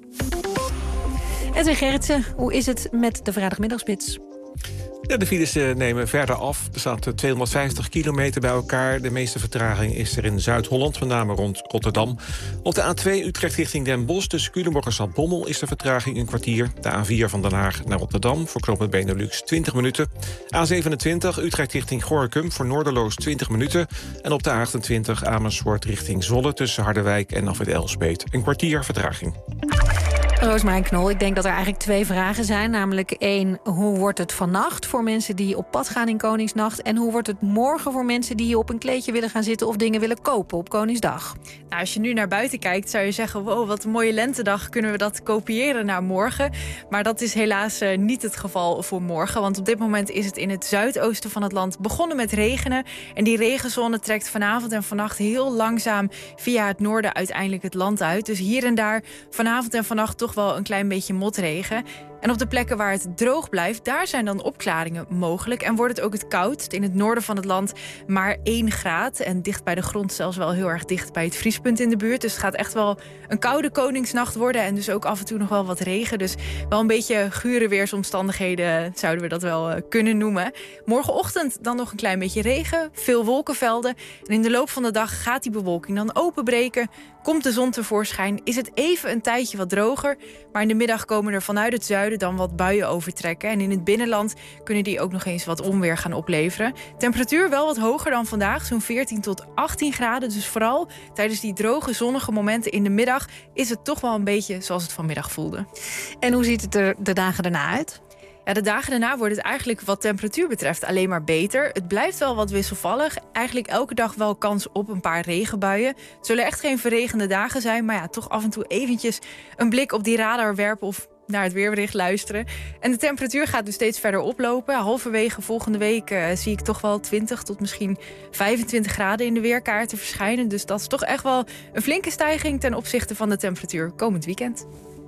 Edwin Gerritsen, hoe is het met de vrijdagmiddagspits? Ja, de files nemen verder af. Er staat tweehonderdvijftig kilometer bij elkaar. De meeste vertraging is er in Zuid-Holland, met name rond Rotterdam. Op de A twee Utrecht richting Den Bosch tussen Culemborg en Zaltbommel is de vertraging een kwartier. De A vier van Den Haag naar Rotterdam voor knooppunt Benelux twintig minuten. A zevenentwintig Utrecht richting Gorinchem voor Noorderloos twintig minuten. En op de A achtentwintig Amersfoort richting Zwolle tussen Harderwijk en Afwit Elspeet een kwartier vertraging. Roosmarijn Knol, ik denk dat er eigenlijk twee vragen zijn. Namelijk één, hoe wordt het vannacht voor mensen die op pad gaan in Koningsnacht? En hoe wordt het morgen voor mensen die op een kleedje willen gaan zitten of dingen willen kopen op Koningsdag? Nou, als je nu naar buiten kijkt, zou je zeggen, wow, wat een mooie lentedag, kunnen we dat kopiëren naar morgen? Maar dat is helaas uh, niet het geval voor morgen. Want op dit moment is het in het zuidoosten van het land begonnen met regenen. En die regenzone trekt vanavond en vannacht heel langzaam via het noorden uiteindelijk het land uit. Dus hier en daar vanavond en vannacht toch wel een klein beetje motregen. En op de plekken waar het droog blijft, daar zijn dan opklaringen mogelijk. En wordt het ook het koudst in het noorden van het land maar één graad. En dicht bij de grond zelfs wel heel erg dicht bij het vriespunt in de buurt. Dus het gaat echt wel een koude Koningsnacht worden. En dus ook af en toe nog wel wat regen. Dus wel een beetje gure weersomstandigheden zouden we dat wel uh, kunnen noemen. Morgenochtend dan nog een klein beetje regen. Veel wolkenvelden. En in de loop van de dag gaat die bewolking dan openbreken. Komt de zon tevoorschijn, is het even een tijdje wat droger. Maar in de middag komen er vanuit het zuiden dan wat buien overtrekken. En in het binnenland kunnen die ook nog eens wat onweer gaan opleveren. Temperatuur wel wat hoger dan vandaag, zo'n veertien tot achttien graden. Dus vooral tijdens die droge, zonnige momenten in de middag is het toch wel een beetje zoals het vanmiddag voelde. En hoe ziet het er de dagen daarna uit? Ja, de dagen daarna wordt het eigenlijk wat temperatuur betreft alleen maar beter. Het blijft wel wat wisselvallig. Eigenlijk elke dag wel kans op een paar regenbuien. Het zullen echt geen verregende dagen zijn, maar ja, toch af en toe eventjes een blik op die radar werpen of naar het weerbericht luisteren. En de temperatuur gaat dus steeds verder oplopen. Halverwege volgende week uh, zie ik toch wel twintig tot misschien vijfentwintig graden in de weerkaarten verschijnen. Dus dat is toch echt wel een flinke stijging ten opzichte van de temperatuur komend weekend.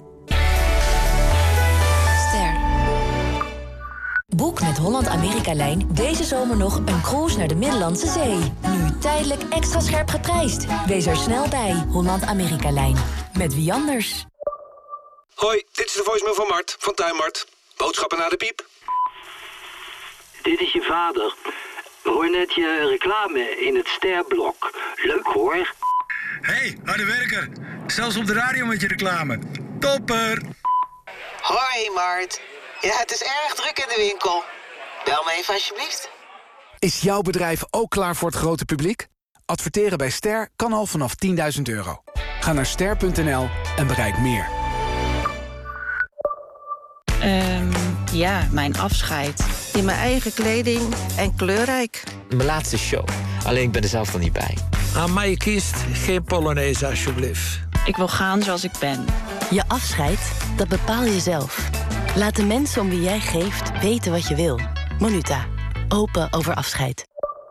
Boek met Holland-Amerika-lijn deze zomer nog een cruise naar de Middellandse Zee. Nu tijdelijk extra scherp geprijsd. Wees er snel bij. Holland-Amerika-lijn. Met wie anders? Hoi, dit is de voicemail van Mart, van Tuinmart. Boodschappen naar de piep. Dit is je vader. Hoor net je reclame in het Sterblok. Leuk hoor. Hé, hey, harde werker. Zelfs op de radio met je reclame. Topper! Hoi Mart. Ja, het is erg druk in de winkel. Bel me even alsjeblieft. Is jouw bedrijf ook klaar voor het grote publiek? Adverteren bij Ster kan al vanaf tienduizend euro. Ga naar ster punt n l en bereik meer. Um, ja, mijn afscheid. In mijn eigen kleding en kleurrijk. Mijn laatste show. Alleen ik ben er zelf dan niet bij. Aan mij kiest geen Polonaise alsjeblieft. Ik wil gaan zoals ik ben. Je afscheid, dat bepaal je zelf. Laat de mensen om wie jij geeft weten wat je wil. Monuta. Open over afscheid.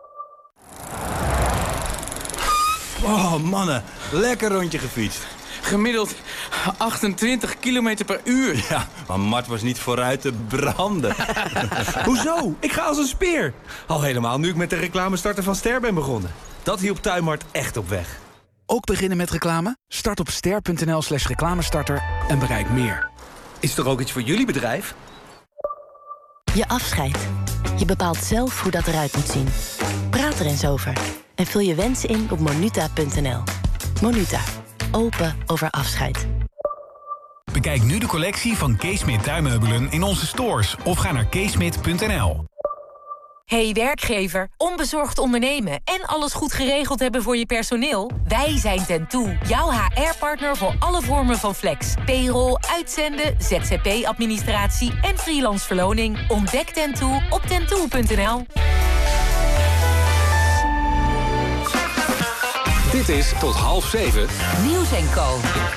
Oh, mannen. Lekker rondje gefietst. Gemiddeld achtentwintig kilometer per uur. Ja, maar Mart was niet vooruit te branden. Hoezo? Ik ga als een speer. Al helemaal nu ik met de reclamestarter van Ster ben begonnen. Dat hielp Tuinmart echt op weg. Ook beginnen met reclame? Start op ster punt n l slash reclamestarter en bereik meer. Is er ook iets voor jullie bedrijf? Je afscheid. Je bepaalt zelf hoe dat eruit moet zien. Praat er eens over. En vul je wensen in op monuta punt n l. Monuta. Open over afscheid. Bekijk nu de collectie van Keesmit tuinmeubelen in onze stores of ga naar keesmit punt n l. Hey werkgever, onbezorgd ondernemen en alles goed geregeld hebben voor je personeel? Wij zijn Tentoe, jouw H R-partner voor alle vormen van flex. Payroll, uitzenden, Z Z P-administratie en freelance verloning. Ontdek Tentoe op tentoe punt n l. Dit is tot half zeven. Nieuws en Co.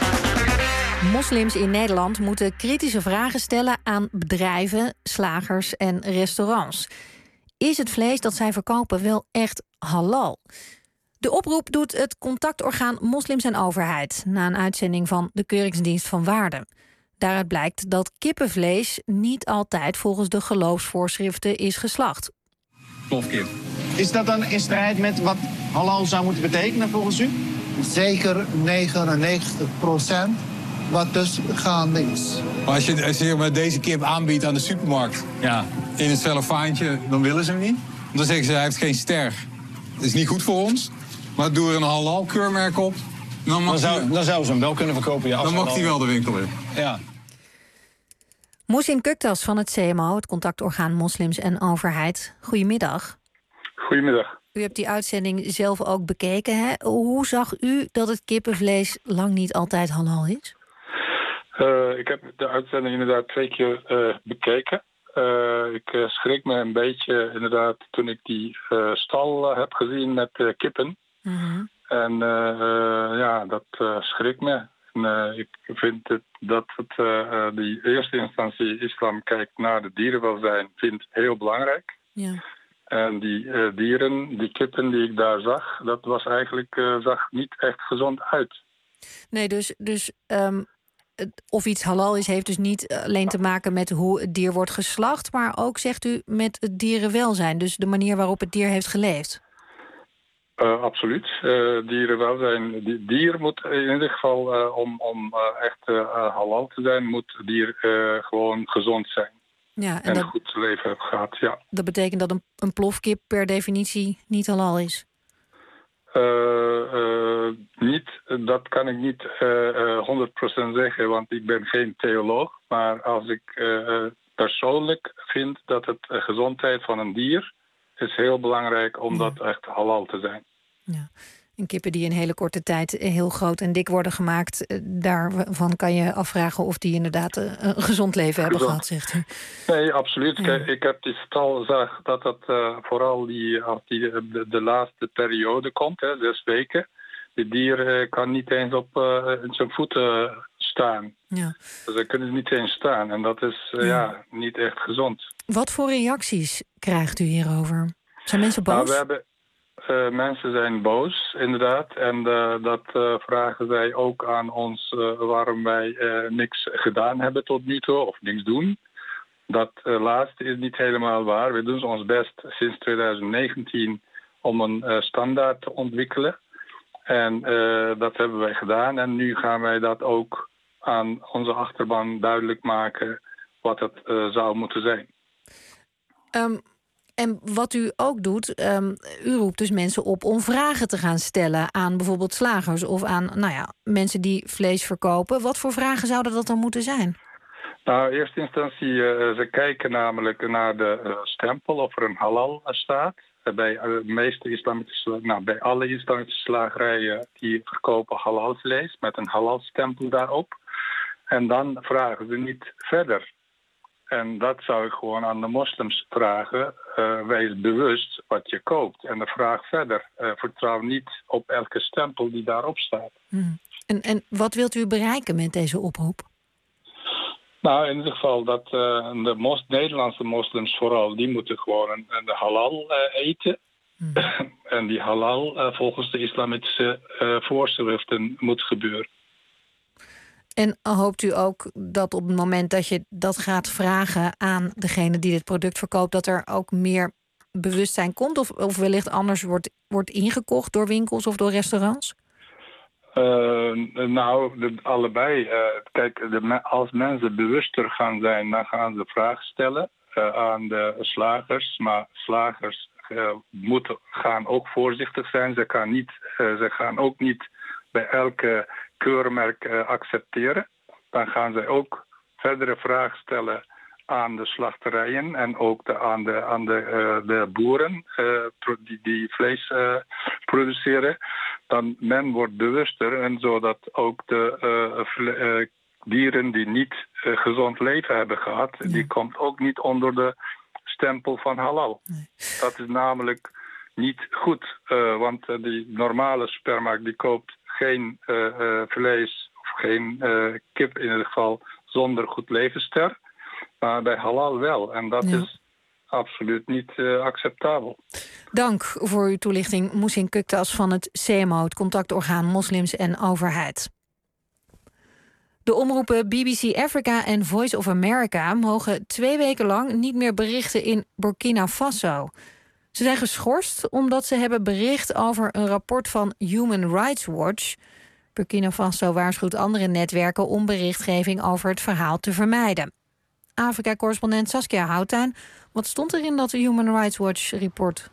Moslims in Nederland moeten kritische vragen stellen aan bedrijven, slagers en restaurants. Is het vlees dat zij verkopen wel echt halal? De oproep doet het contactorgaan Moslims en Overheid na een uitzending van de Keuringsdienst van Waarde. Daaruit blijkt dat kippenvlees niet altijd volgens de geloofsvoorschriften is geslacht. Plofkip. Is dat dan in strijd met wat halal zou moeten betekenen volgens u? Zeker negenennegentig procent. Wat dus gaande is. Maar als je, als je maar deze kip aanbiedt aan de supermarkt, ja, in een cellofaantje, dan willen ze hem niet. Dan zeggen ze, hij heeft geen ster. Dat is niet goed voor ons. Maar doe er een halal-keurmerk op. Dan, mag dan, zou, die, dan zou ze hem wel kunnen verkopen, ja. Dan mag hij wel de winkel in. Ja. Mohsin Kuktas van het C M O, het contactorgaan Moslims en Overheid. Goedemiddag. Goedemiddag. U hebt die uitzending zelf ook bekeken, hè? Hoe zag u dat het kippenvlees lang niet altijd halal is? Uh, ik heb de uitzending inderdaad twee keer uh, bekeken. Uh, ik uh, schrik me een beetje inderdaad toen ik die uh, stal uh, heb gezien met uh, kippen. Mm-hmm. En uh, uh, ja, dat uh, schrikt me. En, uh, ik vind het, dat het, uh, die eerste instantie islam kijkt naar de dierenwelzijn, vindt heel belangrijk. Ja. En die uh, dieren, die kippen die ik daar zag, dat was eigenlijk, uh, zag niet echt gezond uit. Nee, dus, dus um, of iets halal is, heeft dus niet alleen te maken met hoe het dier wordt geslacht, maar ook, zegt u, met het dierenwelzijn. Dus de manier waarop het dier heeft geleefd. Uh, absoluut. Uh, dierenwelzijn. Die dier moet in ieder geval, uh, om, om uh, echt uh, halal te zijn, moet het dier uh, gewoon gezond zijn. Ja, en en dat, een goed leven hebben gehad, ja. Dat betekent dat een, een plofkip per definitie niet halal is? Uh, uh, niet, dat kan ik niet uh, uh, honderd procent zeggen, want ik ben geen theoloog. Maar als ik uh, persoonlijk vind dat het uh, gezondheid van een dier is heel belangrijk om ja. dat echt halal te zijn. Ja. En kippen die in hele korte tijd heel groot en dik worden gemaakt, daarvan kan je afvragen of die inderdaad een gezond leven hebben gezond. gehad, zegt u. Nee, absoluut. Ja. Ik heb die stal zag dat het uh, vooral die, als die, de, de laatste periode komt, hè, zes weken. De dier uh, kan niet eens op uh, zijn voeten staan. Ja. Dus ze kunnen niet eens staan. En dat is uh, ja. ja, niet echt gezond. Wat voor reacties krijgt u hierover? Zijn mensen boos? Nou, we hebben... Uh, mensen zijn boos, inderdaad. En uh, dat uh, vragen zij ook aan ons uh, waarom wij uh, niks gedaan hebben tot nu toe, of niks doen. Dat uh, laatste is niet helemaal waar. We doen ons best sinds twintig negentien om een uh, standaard te ontwikkelen. En uh, dat hebben wij gedaan. En nu gaan wij dat ook aan onze achterban duidelijk maken wat het uh, zou moeten zijn. Um... En wat u ook doet, um, u roept dus mensen op om vragen te gaan stellen aan bijvoorbeeld slagers of aan nou ja, mensen die vlees verkopen. Wat voor vragen zouden dat dan moeten zijn? Nou, in eerste instantie, uh, ze kijken namelijk naar de uh, stempel of er een halal staat. Uh, bij uh, de meeste islamitische, nou, bij alle islamitische slagerijen die verkopen halalvlees met een halalstempel daarop. En dan vragen ze niet verder. En dat zou ik gewoon aan de moslims vragen. Uh, wees bewust wat je koopt. En de vraag verder. Uh, vertrouw niet op elke stempel die daarop staat. Hmm. En, en wat wilt u bereiken met deze oproep? Nou, in ieder geval dat uh, de mos- Nederlandse moslims vooral, die moeten gewoon een, een halal uh, eten. Hmm. En die halal uh, volgens de islamitische uh, voorschriften moet gebeuren. En hoopt u ook dat op het moment dat je dat gaat vragen aan degene die dit product verkoopt, dat er ook meer bewustzijn komt? Of, of wellicht anders wordt, wordt ingekocht door winkels of door restaurants? Uh, nou, de, allebei. Uh, kijk, de, als mensen bewuster gaan zijn, dan gaan ze vragen stellen uh, aan de slagers. Maar slagers uh, moeten, gaan ook voorzichtig zijn. Ze gaan, niet, uh, ze gaan ook niet bij elke keurmerk uh, accepteren. Dan gaan zij ook verdere vragen stellen aan de slachterijen en ook de, aan de, aan de, uh, de boeren uh, die, die vlees uh, produceren. Dan men wordt bewuster en zodat ook de uh, vle- uh, dieren die niet uh, gezond leven hebben gehad, ja. die komt ook niet onder de stempel van halal. Nee. Dat is namelijk niet goed, uh, want uh, die normale supermarkt die koopt geen uh, uh, vlees of geen uh, kip in ieder geval zonder goed levensster. Maar bij halal wel. En dat ja. is absoluut niet uh, acceptabel. Dank voor uw toelichting. Moesin Kuktas van het C M O, het contactorgaan Moslims en Overheid. De omroepen B B C Africa en Voice of America mogen twee weken lang niet meer berichten in Burkina Faso. Ze zijn geschorst omdat ze hebben bericht over een rapport van Human Rights Watch. Burkina Faso waarschuwt andere netwerken om berichtgeving over het verhaal te vermijden. Afrika-correspondent Saskia Houttuin, wat stond er in dat Human Rights Watch-rapport?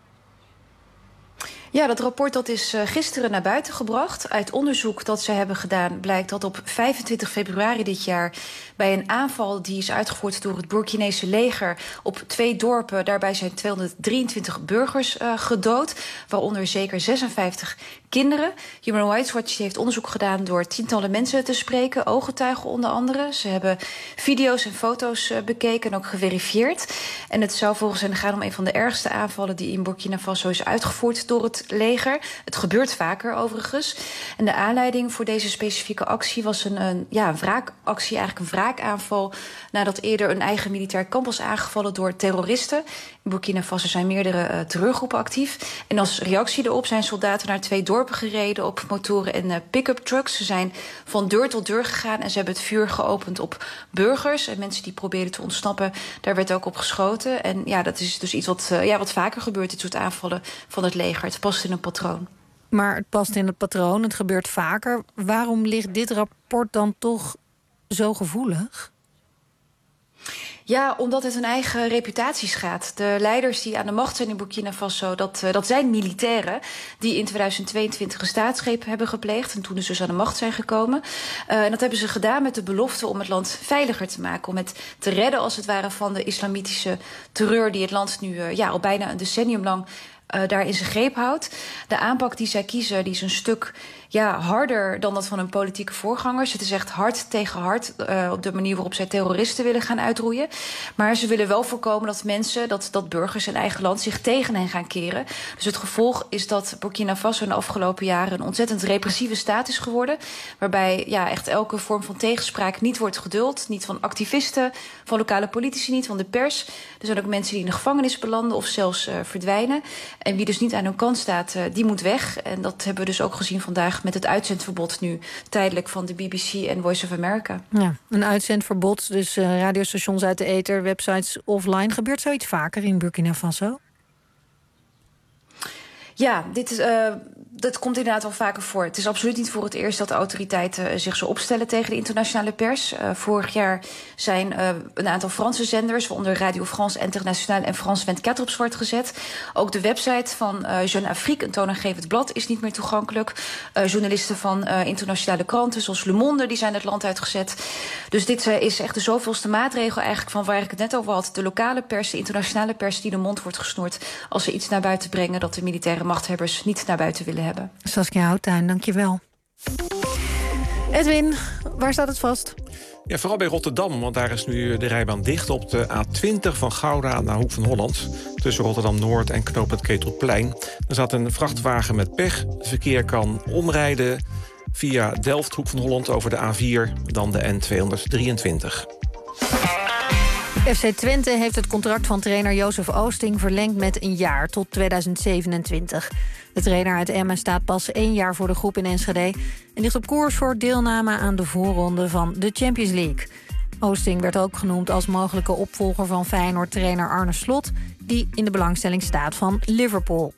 Ja, dat rapport dat is gisteren naar buiten gebracht. Uit onderzoek dat ze hebben gedaan blijkt dat op vijfentwintig februari dit jaar bij een aanval die is uitgevoerd door het Burkinese leger op twee dorpen, daarbij zijn tweehonderddrieëntwintig burgers uh, gedood, waaronder zeker zesenvijftig kinderen. Human Rights Watch heeft onderzoek gedaan door tientallen mensen te spreken, ooggetuigen onder andere. Ze hebben video's en foto's uh, bekeken en ook geverifieerd. En het zou volgens hen gaan om een van de ergste aanvallen die in Burkina Faso is uitgevoerd door het leger. Het gebeurt vaker overigens. En de aanleiding voor deze specifieke actie was een, een, ja, een wraakactie, eigenlijk een wraakaanval, nadat eerder een eigen militair kamp was aangevallen door terroristen. In Burkina Faso zijn meerdere uh, terreurgroepen actief. En als reactie daarop zijn soldaten naar twee dorpen gereden op motoren en uh, pick-up trucks. Ze zijn van deur tot deur gegaan en ze hebben het vuur geopend op burgers en mensen die probeerden te ontsnappen. Daar werd ook op geschoten. En ja, dat is dus iets wat, uh, ja, wat vaker gebeurt, dit soort aanvallen van het leger. Het past in een patroon. Maar het past in het patroon, het gebeurt vaker. Waarom ligt dit rapport dan toch zo gevoelig? Ja, omdat het een eigen reputatie schaadt. De leiders die aan de macht zijn in Burkina Faso, dat, dat zijn militairen die in tweeduizend tweeëntwintig een staatsgreep hebben gepleegd en toen dus, dus aan de macht zijn gekomen. Uh, en dat hebben ze gedaan met de belofte om het land veiliger te maken, om het te redden als het ware van de islamitische terreur die het land nu uh, ja, al bijna een decennium lang Uh, daar in zijn greep houdt. De aanpak die zij kiezen, die is een stuk ja, harder dan dat van hun politieke voorgangers. Het is echt hard tegen hard uh, op de manier waarop zij terroristen willen gaan uitroeien. Maar ze willen wel voorkomen dat mensen, dat, dat burgers in eigen land zich tegen hen gaan keren. Dus het gevolg is dat Burkina Faso in de afgelopen jaren een ontzettend repressieve staat is geworden. Waarbij ja, echt elke vorm van tegenspraak niet wordt geduld. Niet van activisten, van lokale politici niet, van de pers. Er zijn ook mensen die in de gevangenis belanden of zelfs uh, verdwijnen. En wie dus niet aan hun kant staat, uh, die moet weg. En dat hebben we dus ook gezien vandaag met het uitzendverbod nu tijdelijk van de B B C en Voice of America. Ja, een uitzendverbod, dus uh, radiostations uit de ether, websites offline. Gebeurt zoiets vaker in Burkina Faso? Ja, dit is, uh, dat komt inderdaad wel vaker voor. Het is absoluut niet voor het eerst dat de autoriteiten zich zo opstellen tegen de internationale pers. Uh, vorig jaar zijn uh, een aantal Franse zenders, waaronder Radio France Internationale en France vierentwintig op zwart gezet. Ook de website van uh, Jeune Afrique, een toonaangevend blad, is niet meer toegankelijk. Uh, journalisten van uh, internationale kranten, zoals Le Monde, die zijn het land uitgezet. Dus dit uh, is echt de zoveelste maatregel eigenlijk van waar ik het net over had. De lokale pers, de internationale pers die de mond wordt gesnoerd als ze iets naar buiten brengen dat de militaire machthebbers niet naar buiten willen hebben. Saskia Houttuin, dank je wel. Edwin, waar staat het vast? Ja, vooral bij Rotterdam, want daar is nu de rijbaan dicht op de A twintig van Gouda naar Hoek van Holland. Tussen Rotterdam-Noord en knooppunt Ketelplein. Er zat een vrachtwagen met pech. Het verkeer kan omrijden via Delft, Hoek van Holland, over de A vier, dan de N tweehonderddrieëntwintig. F C Twente heeft het contract van trainer Jozef Oosting verlengd met een jaar tot tweeduizend zevenentwintig. De trainer uit Emmen staat pas één jaar voor de groep in Enschede en ligt op koers voor deelname aan de voorronde van de Champions League. Oosting werd ook genoemd als mogelijke opvolger van Feyenoord-trainer Arne Slot, die in de belangstelling staat van Liverpool.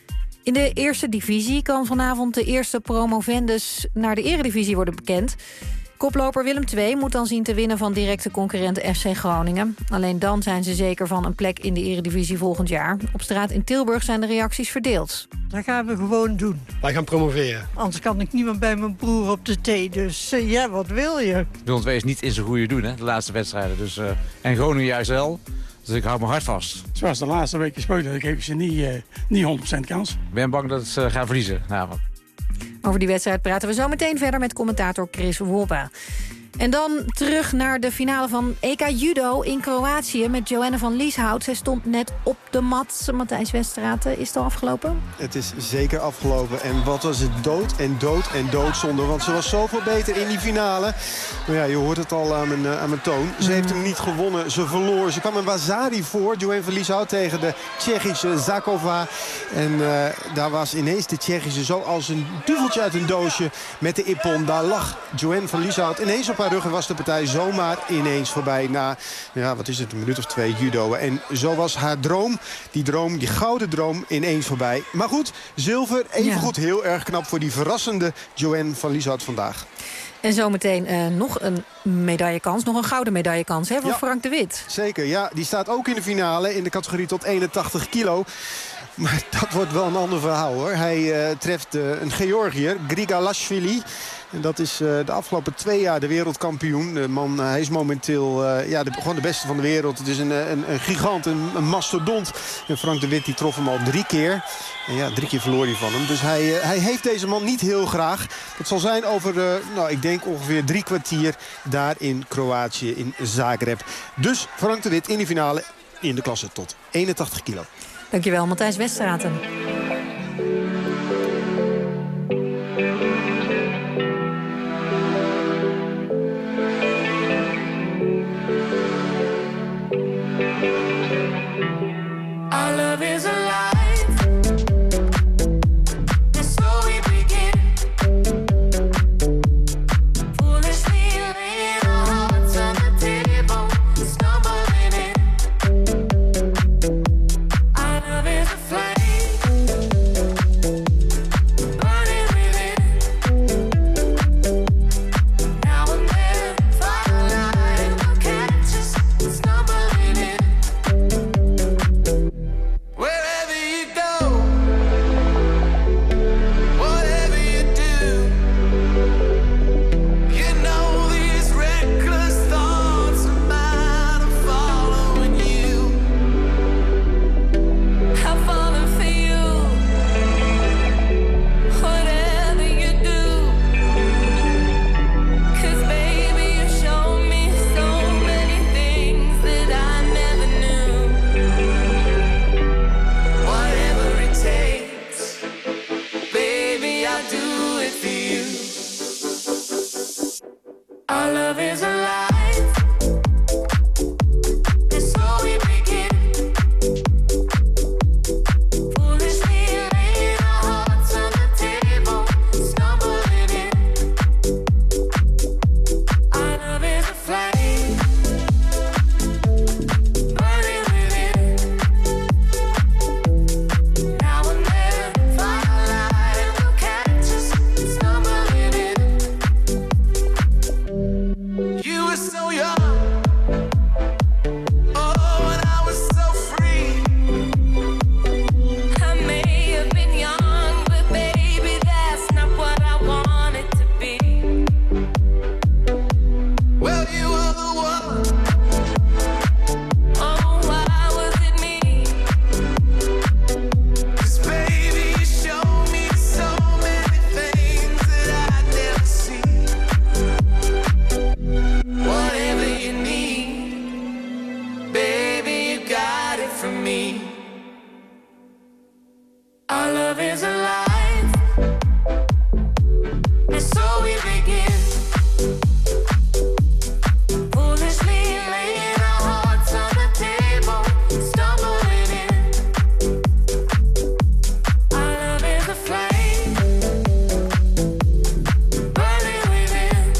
In de eerste divisie kan vanavond de eerste promovendus naar de eredivisie worden bekend. Koploper Willem twee moet dan zien te winnen van directe concurrent F C Groningen. Alleen dan zijn ze zeker van een plek in de eredivisie volgend jaar. Op straat in Tilburg zijn de reacties verdeeld. Dat gaan we gewoon doen. Wij gaan promoveren. Anders kan ik niet meer bij mijn broer op de thee. Dus uh, ja, wat wil je? Willem twee is niet in zijn goede doen, hè, de laatste wedstrijden. Dus, uh, en Groningen juist wel. Dus ik hou mijn hart vast. Zoals de laatste week gespeeld, ik geef ze niet, uh, niet honderd procent kans. Ik ben bang dat ze uh, gaan verliezen vanavond. Over die wedstrijd praten we zo meteen verder met commentator Chris Wolpa. En dan terug naar de finale van E K Judo in Kroatië met Joanne van Lieshout. Zij stond net op de mat. Matthijs Westerraten, is het al afgelopen? Het is zeker afgelopen. En wat was het dood en dood en doodzonde. Want ze was zoveel beter in die finale. Maar ja, je hoort het al aan mijn, aan mijn toon. Ze heeft hem niet gewonnen. Ze verloor. Ze kwam een Wazari voor. Joanne van Lieshout tegen de Tsjechische Zakova. En uh, daar was ineens de Tsjechische zo als een duveltje uit een doosje met de ippon. Daar lag Joanne van Lieshout ineens op haar rug en was de partij zomaar ineens voorbij na, ja, wat is het, een minuut of twee judo. En zo was haar droom, die droom, die gouden droom, ineens voorbij. Maar goed, zilver, evengoed ja. Heel erg knap voor die verrassende Joanne van Lieshout vandaag. En zometeen uh, nog een medaillekans, nog een gouden medaillekans hè, voor ja, Frank de Wit. Zeker, ja. Die staat ook in de finale in de categorie tot eenentachtig kilo. Maar dat wordt wel een ander verhaal, hoor. Hij uh, treft uh, een Georgiër, Grigalashvili. En dat is uh, de afgelopen twee jaar de wereldkampioen. De man, uh, hij is momenteel uh, ja, de, gewoon de beste van de wereld. Het is een, een, een gigant, een, een mastodont. En Frank de Wit die trof hem al drie keer. En ja, drie keer verloor hij van hem. Dus hij, uh, hij heeft deze man niet heel graag. Dat zal zijn over, uh, nou, ik denk ongeveer drie kwartier daar in Kroatië, in Zagreb. Dus Frank de Wit in de finale in de klasse tot eenentachtig kilo. Dankjewel, Matthijs Westerraten. Flame love is alive. And so we begin. Foolishly laying our hearts on the table, stumbling in. Our love is a flame, burning within.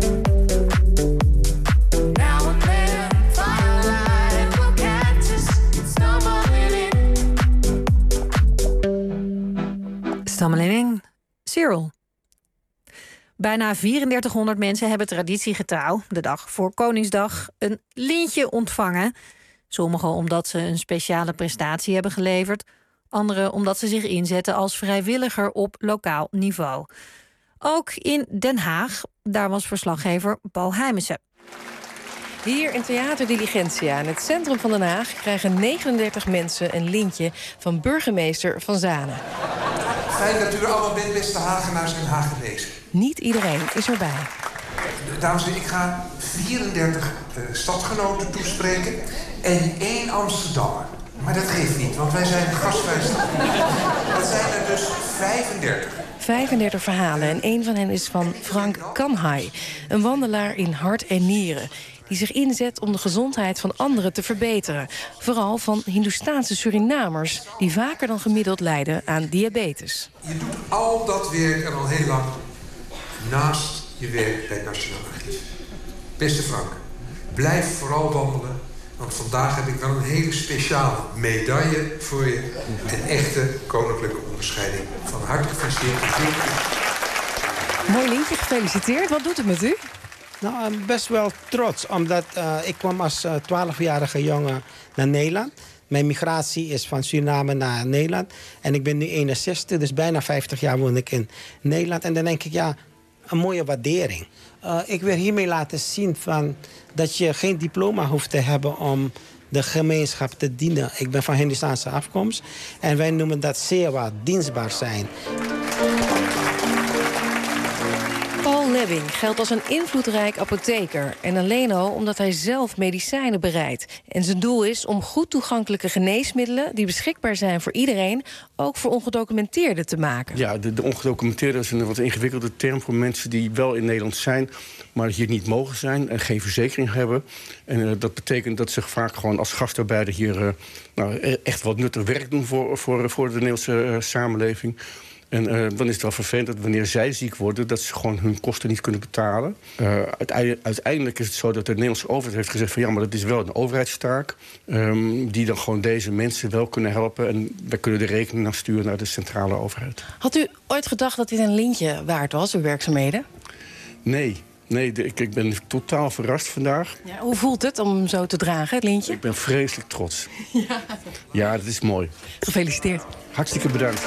Now and then, firelight will catch us, stumbling in. Stumbling in. Cyril. Bijna drieëndertighonderd mensen hebben traditiegetrouw de dag voor Koningsdag een lintje ontvangen. Sommigen omdat ze een speciale prestatie hebben geleverd. Anderen omdat ze zich inzetten als vrijwilliger op lokaal niveau. Ook in Den Haag, daar was verslaggever Paul Heijmesen. Hier in Theater Diligentia, in het centrum van Den Haag, krijgen negenendertig mensen een lintje van burgemeester Van Zanen. Fijn dat u er allemaal bent, beste Hagenaars en Hagenezen. Niet iedereen is erbij. Dames en heren, ik ga vierendertig uh, stadgenoten toespreken en één Amsterdammer. Maar dat geeft niet, want wij zijn gastvrij stad. Dat zijn er dus vijfendertig. vijfendertig verhalen en één van hen is van Frank Kanhai. Een wandelaar in hart en nieren. Die zich inzet om de gezondheid van anderen te verbeteren. Vooral van Hindoestaanse Surinamers, die vaker dan gemiddeld lijden aan diabetes. Je doet al dat werk en al heel lang naast je werk bij het Nationaal Archief. Beste Frank, blijf vooral wandelen. Want vandaag heb ik wel een hele speciale medaille voor je. Een echte koninklijke onderscheiding. Van harte gefeliciteerd. Mooi lintje, gefeliciteerd. Wat doet het met u? Nou, ik ben best wel trots, omdat uh, ik kwam als twaalfjarige jongen naar Nederland. Mijn migratie is van Suriname naar Nederland. En ik ben nu eenenzestig, dus bijna vijftig jaar woon ik in Nederland. En dan denk ik, ja, een mooie waardering. Uh, ik wil hiermee laten zien van dat je geen diploma hoeft te hebben om de gemeenschap te dienen. Ik ben van Hindoestaanse afkomst en wij noemen dat sewa, dienstbaar zijn. Paul Lebbing geldt als een invloedrijk apotheker. En alleen al omdat hij zelf medicijnen bereidt. En zijn doel is om goed toegankelijke geneesmiddelen die beschikbaar zijn voor iedereen, ook voor ongedocumenteerden te maken. Ja, de, de ongedocumenteerden is een wat ingewikkelde term voor mensen die wel in Nederland zijn, maar hier niet mogen zijn en geen verzekering hebben. En uh, dat betekent dat ze vaak gewoon als gastarbeider hier uh, nou, echt wat nuttig werk doen voor, voor, voor de Nederlandse uh, samenleving. En uh, dan is het wel vervelend dat wanneer zij ziek worden, dat ze gewoon hun kosten niet kunnen betalen. Uh, uiteindelijk is het zo dat de Nederlandse overheid heeft gezegd van ja, maar dat is wel een overheidstaak. Um, die dan gewoon deze mensen wel kunnen helpen. En wij kunnen de rekening naar sturen naar de centrale overheid. Had u ooit gedacht dat dit een lintje waard was, uw werkzaamheden? Nee. Nee, de, ik, ik ben totaal verrast vandaag. Ja, hoe voelt het om hem zo te dragen, het lintje? Ik ben vreselijk trots. Ja, ja, dat is mooi. Gefeliciteerd. Hartstikke bedankt.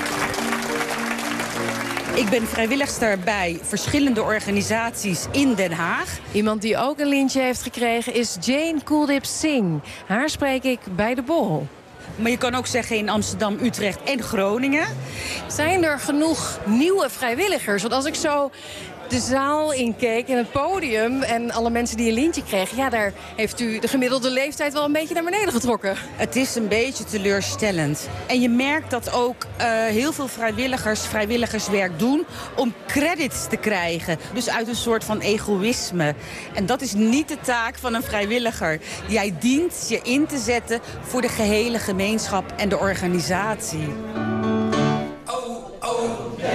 Ik ben vrijwilligster bij verschillende organisaties in Den Haag. Iemand die ook een lintje heeft gekregen is Jane Kuldip Singh. Haar spreek ik bij de borrel. Maar je kan ook zeggen in Amsterdam, Utrecht en Groningen. Zijn er genoeg nieuwe vrijwilligers? Want als ik zo de zaal inkeek en het podium en alle mensen die een lintje kregen, ja, daar heeft u de gemiddelde leeftijd wel een beetje naar beneden getrokken. Het is een beetje teleurstellend. En je merkt dat ook uh, heel veel vrijwilligers vrijwilligerswerk doen om credits te krijgen. Dus uit een soort van egoïsme. En dat is niet de taak van een vrijwilliger. Jij dient je in te zetten voor de gehele gemeenschap en de organisatie. Oh, oh,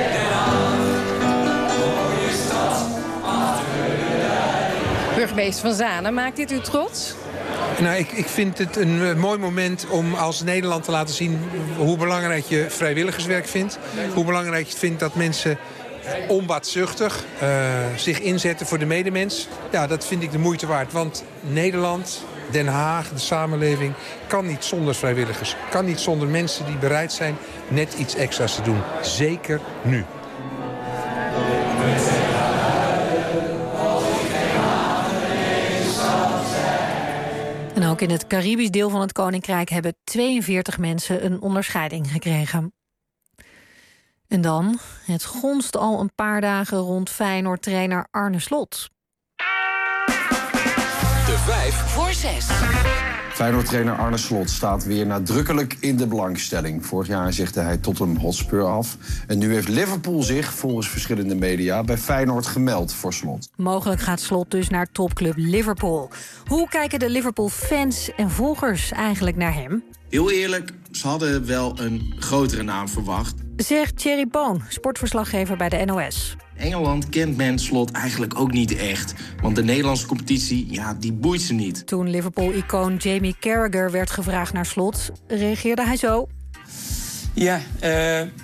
Burgemeester Van Zanen, maakt dit u trots? Nou, ik, ik vind het een uh, mooi moment om als Nederland te laten zien hoe belangrijk je vrijwilligerswerk vindt. Hoe belangrijk je vindt dat mensen onbaatzuchtig uh, zich inzetten voor de medemens. Ja, dat vind ik de moeite waard. Want Nederland, Den Haag, de samenleving kan niet zonder vrijwilligers. Kan niet zonder mensen die bereid zijn net iets extra's te doen. Zeker nu. En ook in het Caribisch deel van het Koninkrijk hebben tweeënveertig mensen een onderscheiding gekregen. En dan, het gonst al een paar dagen rond Feyenoord-trainer Arne Slot. De vijf voor zes. Feyenoord-trainer Arne Slot staat weer nadrukkelijk in de belangstelling. Vorig jaar zegde hij Tottenham Hotspur af. En nu heeft Liverpool zich, volgens verschillende media, bij Feyenoord gemeld voor Slot. Mogelijk gaat Slot dus naar topclub Liverpool. Hoe kijken de Liverpool-fans en volgers eigenlijk naar hem? Heel eerlijk, ze hadden wel een grotere naam verwacht. Zegt Thierry Boon, sportverslaggever bij de N O S. Engeland kent men Slot eigenlijk ook niet echt. Want de Nederlandse competitie, ja, die boeit ze niet. Toen Liverpool-icoon Jamie Carragher werd gevraagd naar Slot, reageerde hij zo. Ja, yeah, uh,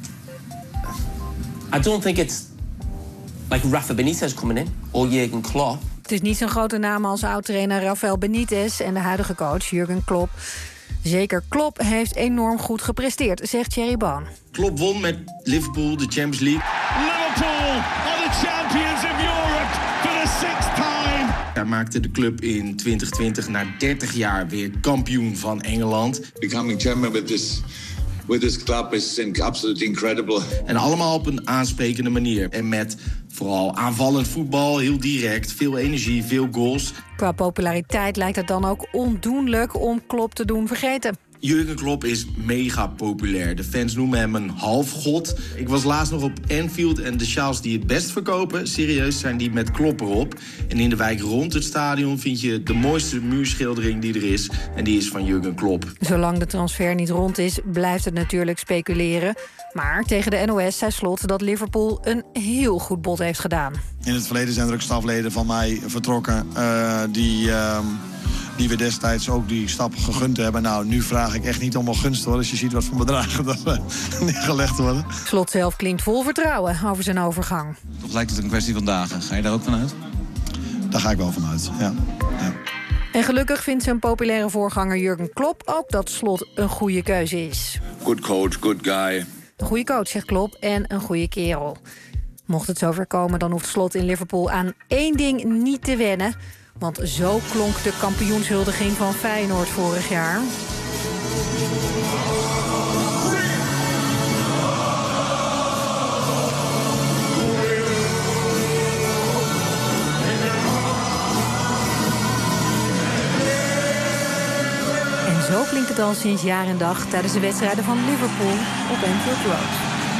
I don't think it's like Rafa Benitez coming in, or Jurgen Klopp. Het is niet zo'n grote naam als oud-trainer Rafael Benitez en de huidige coach Jurgen Klopp. Zeker Klopp heeft enorm goed gepresteerd, zegt Thierry Boon. Klopp won met Liverpool de Champions League. Liverpool are the champions of Europe for the sixth time. Hij maakte de club in twintig twintig na dertig jaar weer kampioen van Engeland. Becoming chairman with this, with this club is absolutely incredible. En allemaal op een aansprekende manier. En met vooral aanvallend voetbal, heel direct, veel energie, veel goals. Qua populariteit lijkt het dan ook ondoenlijk om Klopp te doen vergeten. Jurgen Klopp is mega populair. De fans noemen hem een halfgod. Ik was laatst nog op Anfield en de sjaals die het best verkopen, serieus, zijn die met Klopp erop. En in de wijk rond het stadion vind je de mooiste muurschildering die er is. En die is van Jurgen Klopp. Zolang de transfer niet rond is, blijft het natuurlijk speculeren. Maar tegen de N O S zei Slot dat Liverpool een heel goed bod heeft gedaan. In het verleden zijn er ook stafleden van mij vertrokken uh, die... Uh... die we destijds ook die stap gegund hebben. Nou, nu vraag ik echt niet allemaal gunst, hoor. Als je ziet wat voor bedragen er neergelegd worden. Slot zelf klinkt vol vertrouwen over zijn overgang. Toch lijkt het een kwestie van dagen. Ga je daar ook vanuit? Daar ga ik wel vanuit, ja. ja. En gelukkig vindt zijn populaire voorganger Jurgen Klopp ook dat Slot een goede keuze is. Good coach, good guy. Een goede coach, zegt Klopp, en een goede kerel. Mocht het zover komen, dan hoeft Slot in Liverpool aan één ding niet te wennen. Want zo klonk de kampioenshuldiging van Feyenoord vorig jaar. En zo klinkt het al sinds jaar en dag tijdens de wedstrijden van Liverpool op Anfield Road.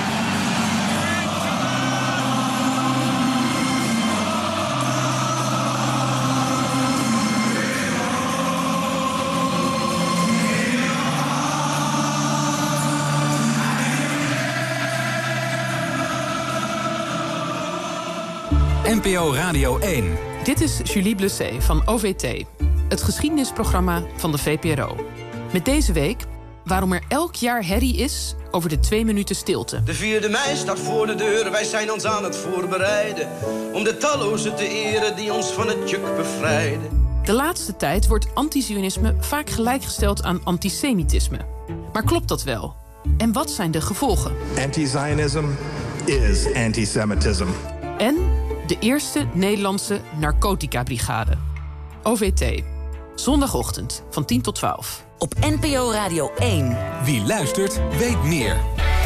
N P O Radio één. Dit is Julie Blessé van O V T, het geschiedenisprogramma van de V P R O. Met deze week waarom er elk jaar herrie is over de twee minuten stilte. De vierde mei staat voor de deur, wij zijn ons aan het voorbereiden om de tallozen te eren die ons van het juk bevrijden. De laatste tijd wordt anti-Zionisme vaak gelijkgesteld aan antisemitisme. Maar klopt dat wel? En wat zijn de gevolgen? Anti-Zionism is antisemitism. En de eerste Nederlandse narcotica-brigade. O V T. Zondagochtend van tien tot twaalf. Op N P O Radio één. Wie luistert, weet meer.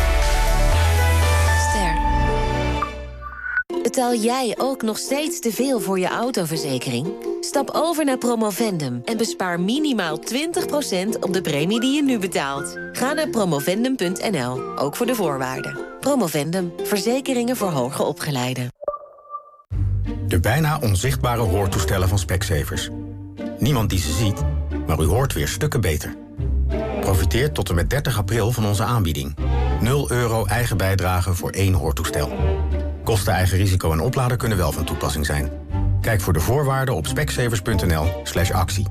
Ster. Betaal jij ook nog steeds te veel voor je autoverzekering? Stap over naar Promovendum en bespaar minimaal twintig procent op de premie die je nu betaalt. Ga naar promovendum punt n l, ook voor de voorwaarden. Promovendum, verzekeringen voor hoger opgeleiden. De bijna onzichtbare hoortoestellen van Specsavers. Niemand die ze ziet, maar u hoort weer stukken beter. Profiteer tot en met dertig april van onze aanbieding. nul euro eigen bijdrage voor één hoortoestel. Kosten, eigen risico en oplader kunnen wel van toepassing zijn. Kijk voor de voorwaarden op specsavers punt n l slash actie.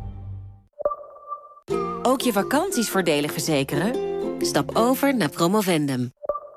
Ook je vakanties voordelig verzekeren? Stap over naar Promovendum.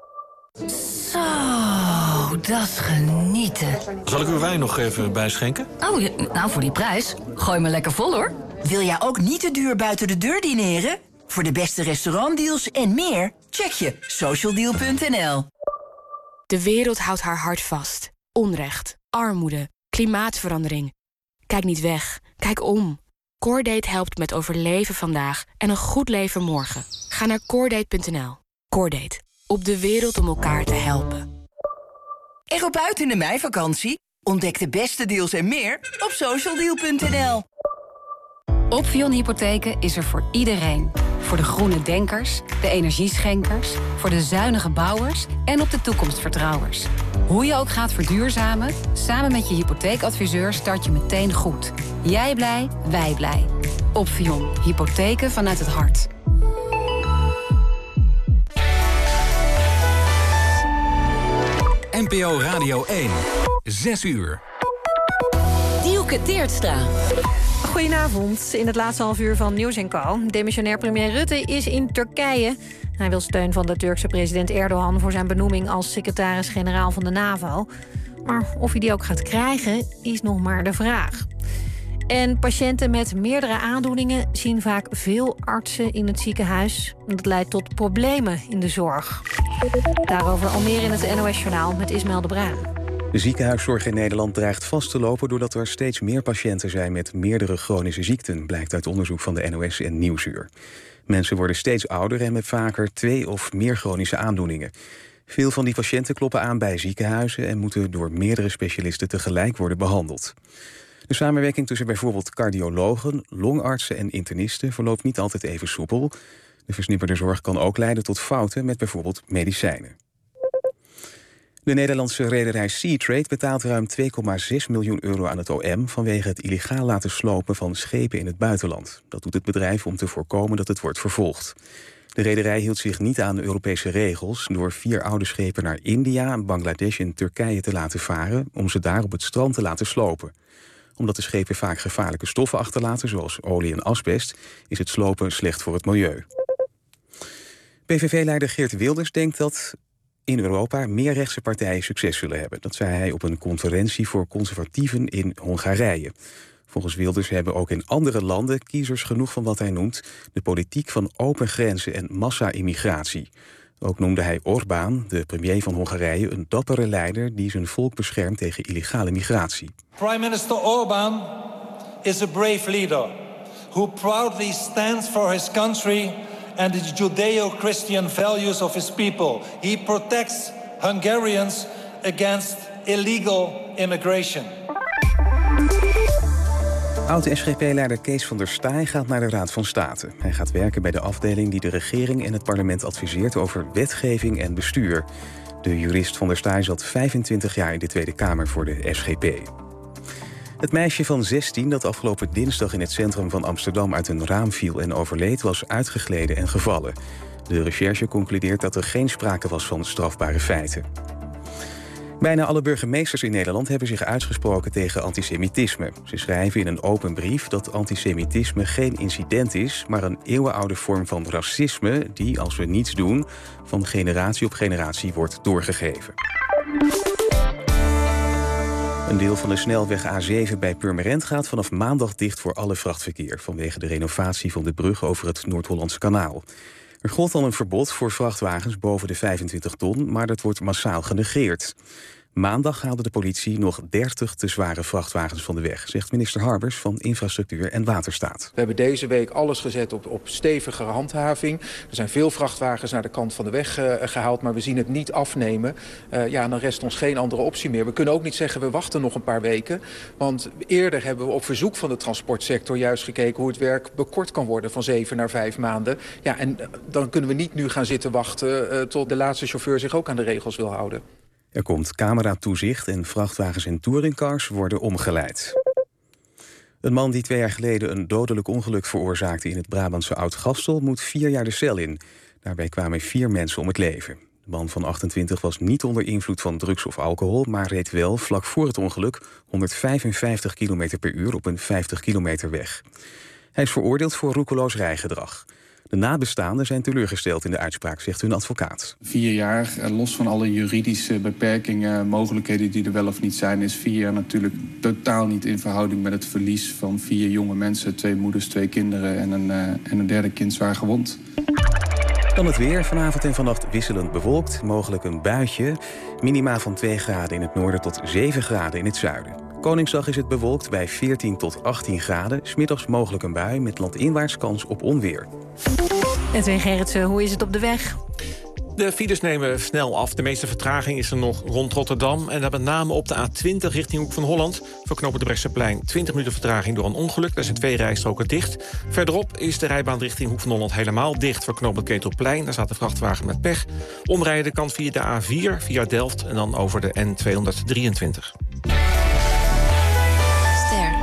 Zo, dat is genieten. Zal ik uw wijn nog even bijschenken? Oh, ja, nou voor die prijs. Gooi me lekker vol, hoor. Wil jij ook niet te duur buiten de deur dineren? Voor de beste restaurantdeals en meer, check je socialdeal punt n l. De wereld houdt haar hart vast. Onrecht, armoede, klimaatverandering. Kijk niet weg, kijk om. Coordate helpt met overleven vandaag en een goed leven morgen. Ga naar coordate punt n l. Coordate, op de wereld om elkaar te helpen. Erop uit in de meivakantie? Ontdek de beste deals en meer op socialdeal punt n l. Opvion Hypotheken is er voor iedereen. Voor de groene denkers, de energieschenkers, voor de zuinige bouwers en op de toekomstvertrouwers. Hoe je ook gaat verduurzamen, samen met je hypotheekadviseur start je meteen goed. Jij blij, wij blij. Opvion Hypotheken vanuit het hart. N P O Radio één. Zes uur. Dielke Teertstra. Goedenavond. In het laatste half uur van Nieuws en Co. Demissionair premier Rutte is in Turkije. Hij wil steun van de Turkse president Erdogan voor zijn benoeming als secretaris-generaal van de NAVO. Maar of hij die ook gaat krijgen, is nog maar de vraag. En patiënten met meerdere aandoeningen zien vaak veel artsen in het ziekenhuis. Dat leidt tot problemen in de zorg. Daarover al meer in het N O S-journaal met Ismaël de Bruin. De ziekenhuiszorg in Nederland dreigt vast te lopen doordat er steeds meer patiënten zijn met meerdere chronische ziekten, blijkt uit onderzoek van de N O S en Nieuwsuur. Mensen worden steeds ouder en hebben vaker twee of meer chronische aandoeningen. Veel van die patiënten kloppen aan bij ziekenhuizen en moeten door meerdere specialisten tegelijk worden behandeld. De samenwerking tussen bijvoorbeeld cardiologen, longartsen en internisten verloopt niet altijd even soepel. De versnipperde zorg kan ook leiden tot fouten met bijvoorbeeld medicijnen. De Nederlandse rederij Seatrade betaalt ruim twee komma zes miljoen euro aan het O M... vanwege het illegaal laten slopen van schepen in het buitenland. Dat doet het bedrijf om te voorkomen dat het wordt vervolgd. De rederij hield zich niet aan de Europese regels door vier oude schepen naar India, Bangladesh en Turkije te laten varen om ze daar op het strand te laten slopen. Omdat de schepen vaak gevaarlijke stoffen achterlaten, zoals olie en asbest, is het slopen slecht voor het milieu. P V V-leider Geert Wilders denkt dat in Europa meer rechtse partijen succes zullen hebben. Dat zei hij op een conferentie voor conservatieven in Hongarije. Volgens Wilders hebben ook in andere landen kiezers genoeg van wat hij noemt de politiek van open grenzen en massa-immigratie. Ook noemde hij Orbán, de premier van Hongarije, een dappere leider die zijn volk beschermt tegen illegale migratie. Prime Minister Orbán is a brave leader who proudly stands for his country and the Judeo-Christian values of his people. He protects Hungarians against illegal immigration. Oud-S G P-leider Kees van der Staaij gaat naar de Raad van State. Hij gaat werken bij de afdeling die de regering en het parlement adviseert over wetgeving en bestuur. De jurist van der Staaij zat vijfentwintig jaar in de Tweede Kamer voor de S G P. Het meisje van zestien dat afgelopen dinsdag in het centrum van Amsterdam uit een raam viel en overleed, was uitgegleden en gevallen. De recherche concludeert dat er geen sprake was van strafbare feiten. Bijna alle burgemeesters in Nederland hebben zich uitgesproken tegen antisemitisme. Ze schrijven in een open brief dat antisemitisme geen incident is, maar een eeuwenoude vorm van racisme die, als we niets doen, van generatie op generatie wordt doorgegeven. Een deel van de snelweg A zeven bij Purmerend gaat vanaf maandag dicht voor alle vrachtverkeer vanwege de renovatie van de brug over het Noord-Hollandse kanaal. Er gold al een verbod voor vrachtwagens boven de vijfentwintig ton, maar dat wordt massaal genegeerd. Maandag haalde de politie nog dertig te zware vrachtwagens van de weg, zegt minister Harbers van Infrastructuur en Waterstaat. We hebben deze week alles gezet op, op stevige handhaving. Er zijn veel vrachtwagens naar de kant van de weg uh, gehaald, maar we zien het niet afnemen. Uh, ja, dan rest ons geen andere optie meer. We kunnen ook niet zeggen we wachten nog een paar weken. Want eerder hebben we op verzoek van de transportsector juist gekeken hoe het werk bekort kan worden van zeven naar vijf maanden. Ja, en uh, dan kunnen we niet nu gaan zitten wachten uh, tot de laatste chauffeur zich ook aan de regels wil houden. Er komt cameratoezicht en vrachtwagens en touringcars worden omgeleid. Een man die twee jaar geleden een dodelijk ongeluk veroorzaakte in het Brabantse Oud-Gastel moet vier jaar de cel in. Daarbij kwamen vier mensen om het leven. De man van achtentwintig was niet onder invloed van drugs of alcohol, maar reed wel vlak voor het ongeluk honderdvijfenvijftig kilometer per uur op een vijftig kilometer weg. Hij is veroordeeld voor roekeloos rijgedrag. De nabestaanden zijn teleurgesteld in de uitspraak, zegt hun advocaat. Vier jaar, los van alle juridische beperkingen, mogelijkheden die er wel of niet zijn, is vier jaar natuurlijk totaal niet in verhouding met het verlies van vier jonge mensen. Twee moeders, twee kinderen en een, uh, en een derde kind zwaar gewond. Dan het weer. Vanavond en vannacht wisselend bewolkt. Mogelijk een buitje. Minima van twee graden in het noorden tot zeven graden in het zuiden. Koningsdag is het bewolkt bij veertien tot achttien graden. 's Middags mogelijk een bui met landinwaarts kans op onweer. Edwin Gerritsen, hoe is het op de weg? De files nemen snel af. De meeste vertraging is er nog rond Rotterdam. En dat met name op de A twintig richting Hoek van Holland. Voor knopen de Brechtseplein twintig minuten vertraging door een ongeluk. Daar zijn twee rijstroken dicht. Verderop is de rijbaan richting Hoek van Holland helemaal dicht. Voor knopen Ketelplein, daar staat de vrachtwagen met pech. Omrijden kan via de A vier, via Delft en dan over de N tweehonderddrieëntwintig. Ster.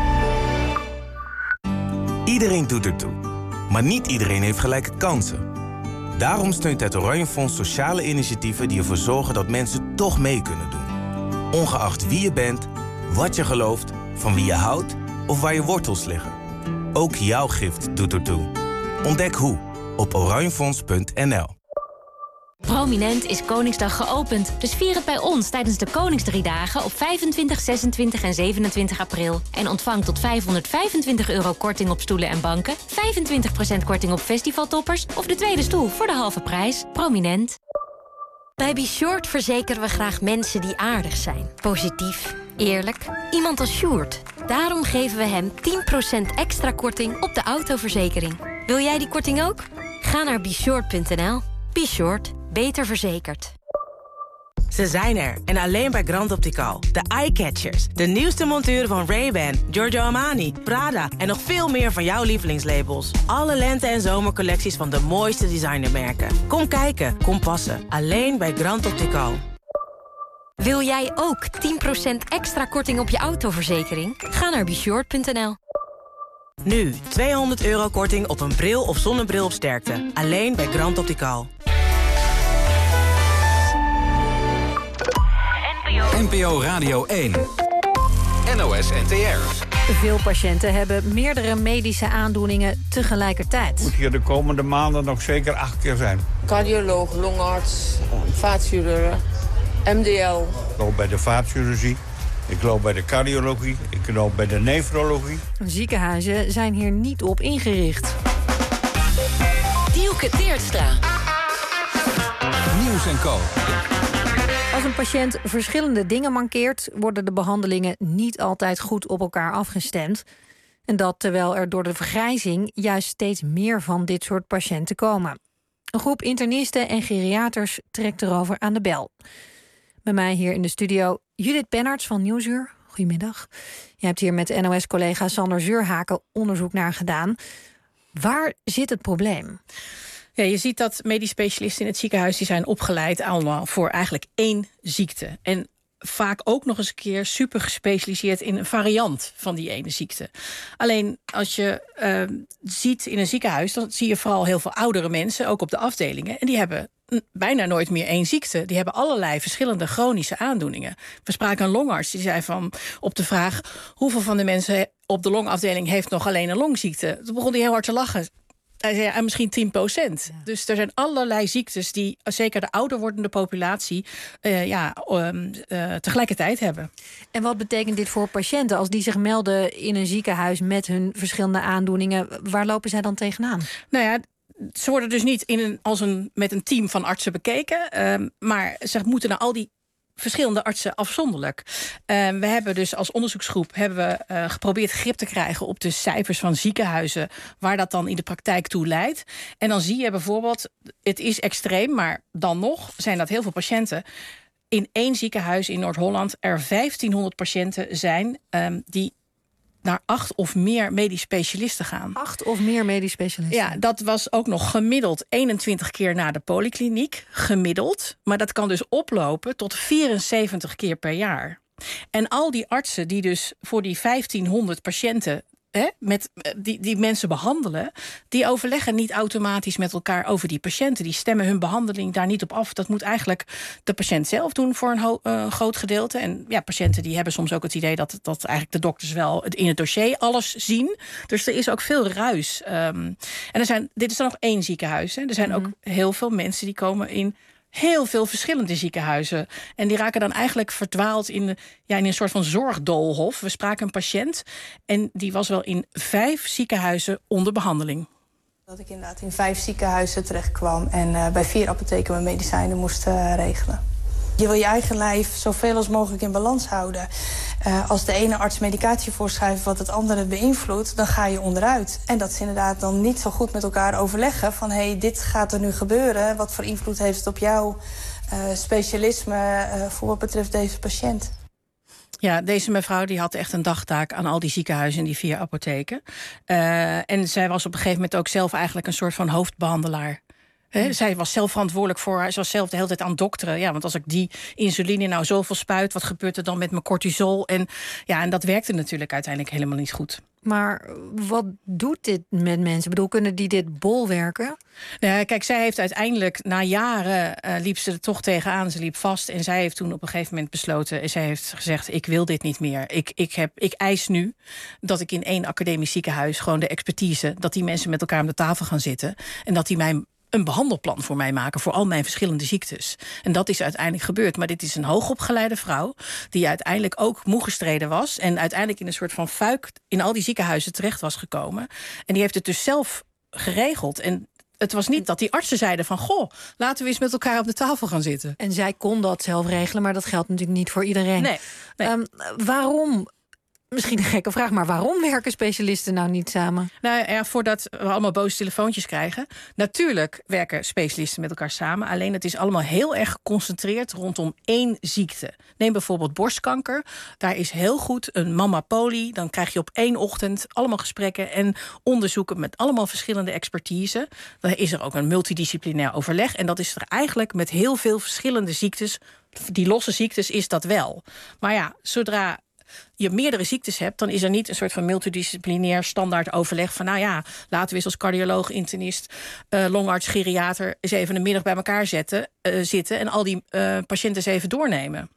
Iedereen doet ertoe. Maar niet iedereen heeft gelijke kansen. Daarom steunt het Oranje Fonds sociale initiatieven die ervoor zorgen dat mensen toch mee kunnen doen. Ongeacht wie je bent, wat je gelooft, van wie je houdt of waar je wortels liggen. Ook jouw gift doet ertoe. Ontdek hoe op oranjefonds punt n l. Prominent is Koningsdag geopend, dus vier het bij ons tijdens de Koningsdrie dagen op vijfentwintig, zesentwintig en zevenentwintig april. En ontvang tot vijfhonderdvijfentwintig euro korting op stoelen en banken, vijfentwintig procent korting op festivaltoppers of de tweede stoel voor de halve prijs. Prominent. Bij Be Short verzekeren we graag mensen die aardig zijn. Positief, eerlijk, iemand als Sjoerd. Daarom geven we hem tien procent extra korting op de autoverzekering. Wil jij die korting ook? Ga naar be short punt n l. Be Short. Beter verzekerd. Ze zijn er en alleen bij Grand Optical. De Eyecatchers, de nieuwste monturen van Ray-Ban, Giorgio Armani, Prada en nog veel meer van jouw lievelingslabels. Alle lente- en zomercollecties van de mooiste designermerken. Kom kijken, kom passen. Alleen bij Grand Optical. Wil jij ook tien procent extra korting op je autoverzekering? Ga naar be short punt n l. Nu tweehonderd euro korting op een bril of zonnebril op sterkte. Alleen bij Grand Optical. N P O Radio één. N O S N T R. Veel patiënten hebben meerdere medische aandoeningen tegelijkertijd. Moet hier de komende maanden nog zeker acht keer zijn. Cardioloog, longarts, vaatchirurg, M D L. Ik loop bij de vaatchirurgie, ik loop bij de cardiologie, ik loop bij de nefrologie. Ziekenhuizen zijn hier niet op ingericht. Dielke Teertstra. Nieuws en Co. Als een patiënt verschillende dingen mankeert, worden de behandelingen niet altijd goed op elkaar afgestemd. En dat terwijl er door de vergrijzing juist steeds meer van dit soort patiënten komen. Een groep internisten en geriaters trekt erover aan de bel. Bij mij hier in de studio Judith Penarts van Nieuwsuur. Goedemiddag. Je hebt hier met N O S-collega Sander Zuurhaken onderzoek naar gedaan. Waar zit het probleem? Ja, je ziet dat medisch specialisten in het ziekenhuis die zijn opgeleid allemaal voor eigenlijk één ziekte. En vaak ook nog eens een keer super gespecialiseerd in een variant van die ene ziekte. Alleen als je uh, ziet in een ziekenhuis, dan zie je vooral heel veel oudere mensen, ook op de afdelingen. En die hebben bijna nooit meer één ziekte. Die hebben allerlei verschillende chronische aandoeningen. We spraken een longarts die zei van op de vraag hoeveel van de mensen op de longafdeling heeft nog alleen een longziekte. Toen begon hij heel hard te lachen. Hij zei, ja, misschien tien procent. Ja. Dus er zijn allerlei ziektes die, zeker de ouder wordende populatie, uh, ja, um, uh, tegelijkertijd hebben. En wat betekent dit voor patiënten als die zich melden in een ziekenhuis met hun verschillende aandoeningen? Waar lopen zij dan tegenaan? Nou ja, ze worden dus niet in een, als een, met een team van artsen bekeken, um, maar ze moeten naar al die verschillende artsen afzonderlijk. Uh, we hebben dus als onderzoeksgroep hebben we uh, geprobeerd grip te krijgen op de cijfers van ziekenhuizen, waar dat dan in de praktijk toe leidt. En dan zie je bijvoorbeeld, het is extreem, maar dan nog zijn dat heel veel patiënten. In één ziekenhuis in Noord-Holland er vijftienhonderd patiënten zijn um, die naar acht of meer medisch specialisten gaan. Acht of meer medisch specialisten? Ja, dat was ook nog gemiddeld eenentwintig keer naar de polykliniek. Gemiddeld. Maar dat kan dus oplopen tot vierenzeventig keer per jaar. En al die artsen die dus voor die vijftienhonderd patiënten He, met die, die mensen behandelen, die overleggen niet automatisch met elkaar over die patiënten. Die stemmen hun behandeling daar niet op af. Dat moet eigenlijk de patiënt zelf doen voor een ho- uh, groot gedeelte. En ja, patiënten die hebben soms ook het idee dat, dat eigenlijk de dokters wel in het dossier alles zien. Dus er is ook veel ruis. Um, en er zijn, dit is dan nog één ziekenhuis. Hè. Er zijn ook heel veel mensen die komen in heel veel verschillende ziekenhuizen. En die raken dan eigenlijk verdwaald in, ja, in een soort van zorgdoolhof. We spraken een patiënt en die was wel in vijf ziekenhuizen onder behandeling. Dat ik inderdaad in vijf ziekenhuizen terecht kwam en uh, bij vier apotheken mijn medicijnen moest uh, regelen. Je wil je eigen lijf zoveel als mogelijk in balans houden. Uh, als de ene arts medicatie voorschrijft wat het andere beïnvloedt, dan ga je onderuit. En dat is inderdaad dan niet zo goed met elkaar overleggen van hé, hey, dit gaat er nu gebeuren. Wat voor invloed heeft het op jouw uh, specialisme uh, voor wat betreft deze patiënt? Ja, deze mevrouw die had echt een dagtaak aan al die ziekenhuizen en die vier apotheken. Uh, en zij was op een gegeven moment ook zelf eigenlijk een soort van hoofdbehandelaar. He, zij was zelf verantwoordelijk voor haar. Ze was zelf de hele tijd aan dokteren. Ja, want als ik die insuline nou zoveel spuit, wat gebeurt er dan met mijn cortisol? En, ja, en dat werkte natuurlijk uiteindelijk helemaal niet goed. Maar wat doet dit met mensen? Ik bedoel, kunnen die dit bolwerken? Nou, kijk, zij heeft uiteindelijk, na jaren uh, liep ze er toch tegenaan. Ze liep vast en zij heeft toen op een gegeven moment besloten... en zij heeft gezegd, ik wil dit niet meer. Ik, ik, heb, ik eis nu dat ik in één academisch ziekenhuis gewoon de expertise... dat die mensen met elkaar aan de tafel gaan zitten... en dat die mij een behandelplan voor mij maken voor al mijn verschillende ziektes. En dat is uiteindelijk gebeurd. Maar dit is een hoogopgeleide vrouw die uiteindelijk ook moe gestreden was en uiteindelijk in een soort van fuik in al die ziekenhuizen terecht was gekomen. En die heeft het dus zelf geregeld. En het was niet dat die artsen zeiden van goh, laten we eens met elkaar op de tafel gaan zitten. En zij kon dat zelf regelen, maar dat geldt natuurlijk niet voor iedereen. Nee, nee. Um, waarom? Misschien een gekke vraag, maar waarom werken specialisten nou niet samen? Nou ja, voordat we allemaal boze telefoontjes krijgen. Natuurlijk werken specialisten met elkaar samen. Alleen het is allemaal heel erg geconcentreerd rondom één ziekte. Neem bijvoorbeeld borstkanker. Daar is heel goed een mama poli. Dan krijg je op één ochtend allemaal gesprekken en onderzoeken met allemaal verschillende expertise. Dan is er ook een multidisciplinair overleg. En dat is er eigenlijk met heel veel verschillende ziektes. Die losse ziektes is dat wel. Maar ja, zodra je meerdere ziektes hebt, dan is er niet een soort van multidisciplinair standaard overleg van, nou ja, laten we eens als cardioloog, internist, uh, longarts, geriater eens even een middag bij elkaar zetten, uh, zitten en al die uh, patiënten eens even doornemen.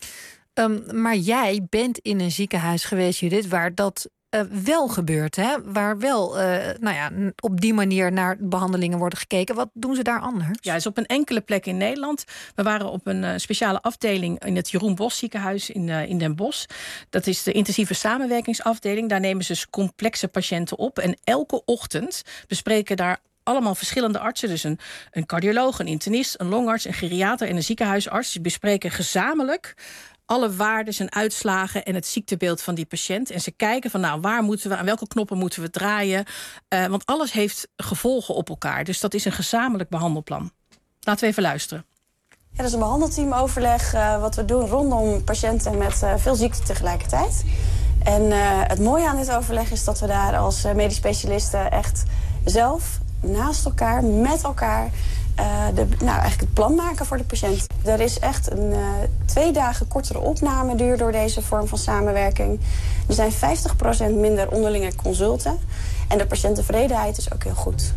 Um, maar jij bent in een ziekenhuis geweest, Judith, waar dat uh, wel gebeurt, hè? Waar wel uh, nou ja, op die manier naar behandelingen worden gekeken. Wat doen ze daar anders? Ja, is op een enkele plek in Nederland. We waren op een uh, speciale afdeling in het Jeroen Bosch ziekenhuis in, uh, in Den Bosch. Dat is de intensieve samenwerkingsafdeling. Daar nemen ze complexe patiënten op. En elke ochtend bespreken daar allemaal verschillende artsen, dus een, een cardioloog, een internist, een longarts, een geriater en een ziekenhuisarts. Die bespreken gezamenlijk alle waarden en uitslagen en het ziektebeeld van die patiënt. En ze kijken van, nou, waar moeten we, aan welke knoppen moeten we draaien? Uh, want alles heeft gevolgen op elkaar. Dus dat is een gezamenlijk behandelplan. Laten we even luisteren. Ja, dat is een behandelteamoverleg uh, wat we doen rondom patiënten met uh, veel ziekten tegelijkertijd. En uh, het mooie aan dit overleg is dat we daar als uh, medisch specialisten echt zelf naast elkaar, met elkaar, Uh, de, nou, eigenlijk het plan maken voor de patiënt. Er is echt een uh, twee dagen kortere opnameduur door deze vorm van samenwerking. Er zijn vijftig procent minder onderlinge consulten. En de patiënttevredenheid is ook heel goed.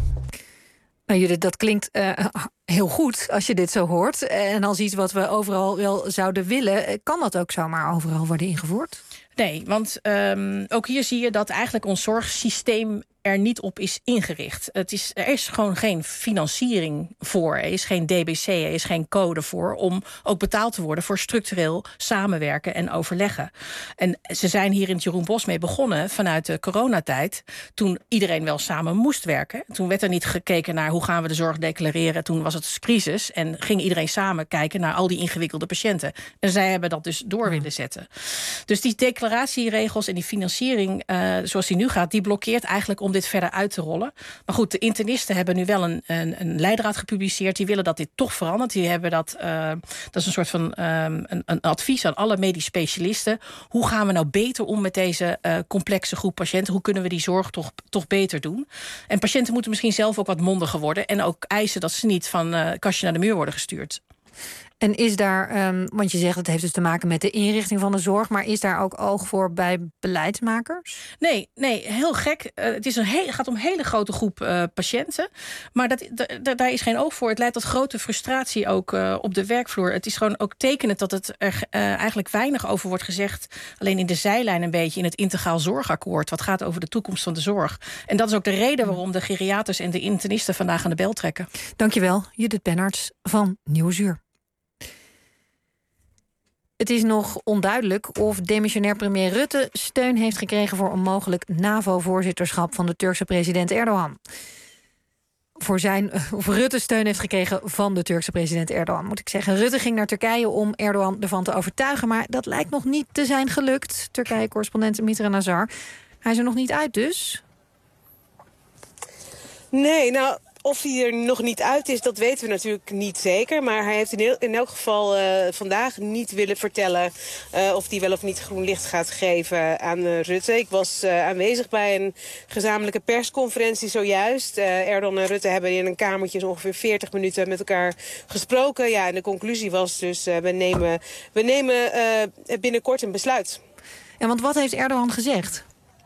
Nou, Judith, dat klinkt uh, heel goed als je dit zo hoort. En als iets wat we overal wel zouden willen, kan dat ook zomaar overal worden ingevoerd? Nee, want um, ook hier zie je dat eigenlijk ons zorgsysteem er niet op is ingericht. Het is, er is gewoon geen financiering voor. Er is geen D B C, er is geen code voor om ook betaald te worden voor structureel samenwerken en overleggen. En ze zijn hier in het Jeroen Bosch mee begonnen vanuit de coronatijd, toen iedereen wel samen moest werken. Toen werd er niet gekeken naar hoe gaan we de zorg declareren. Toen was het crisis en ging iedereen samen kijken naar al die ingewikkelde patiënten. En zij hebben dat dus door willen zetten. Dus die declaratieregels en die financiering, uh, zoals die nu gaat, die blokkeert eigenlijk om dit verder uit te rollen. Maar goed, de internisten hebben nu wel een, een, een leidraad gepubliceerd. Die willen dat dit toch verandert. Die hebben dat, uh, dat is een soort van um, een, een advies aan alle medisch specialisten. Hoe gaan we nou beter om met deze uh, complexe groep patiënten? Hoe kunnen we die zorg toch, toch beter doen? En patiënten moeten misschien zelf ook wat mondiger worden en ook eisen dat ze niet van uh, kastje naar de muur worden gestuurd. En is daar, um, want je zegt het heeft dus te maken met de inrichting van de zorg, maar is daar ook oog voor bij beleidsmakers? Nee, nee, heel gek. Uh, het is een heel, gaat om een hele grote groep uh, patiënten, maar dat, d- daar is geen oog voor. Het leidt tot grote frustratie ook uh, op de werkvloer. Het is gewoon ook tekenend dat het er uh, eigenlijk weinig over wordt gezegd, alleen in de zijlijn een beetje in het integraal zorgakkoord, wat gaat over de toekomst van de zorg. En dat is ook de reden waarom de geriaters en de internisten vandaag aan de bel trekken. Dankjewel, Judith Benarts van Nieuwsuur. Het is nog onduidelijk of demissionair premier Rutte steun heeft gekregen voor een mogelijk NAVO-voorzitterschap van de Turkse president Erdogan. voor zijn, of Rutte steun heeft gekregen van de Turkse president Erdogan, moet ik zeggen. Rutte ging naar Turkije om Erdogan ervan te overtuigen, maar dat lijkt nog niet te zijn gelukt. Turkije-correspondent Mitra Nazar. Hij is er nog niet uit dus? Nee, nou, of hij er nog niet uit is, dat weten we natuurlijk niet zeker. Maar hij heeft in, heel, in elk geval uh, vandaag niet willen vertellen uh, of hij wel of niet groen licht gaat geven aan uh, Rutte. Ik was uh, aanwezig bij een gezamenlijke persconferentie zojuist. Uh, Erdogan en Rutte hebben in een kamertje zo ongeveer veertig minuten met elkaar gesproken. Ja, en de conclusie was dus, uh, we nemen, we nemen uh, binnenkort een besluit. Ja, want wat heeft Erdogan gezegd?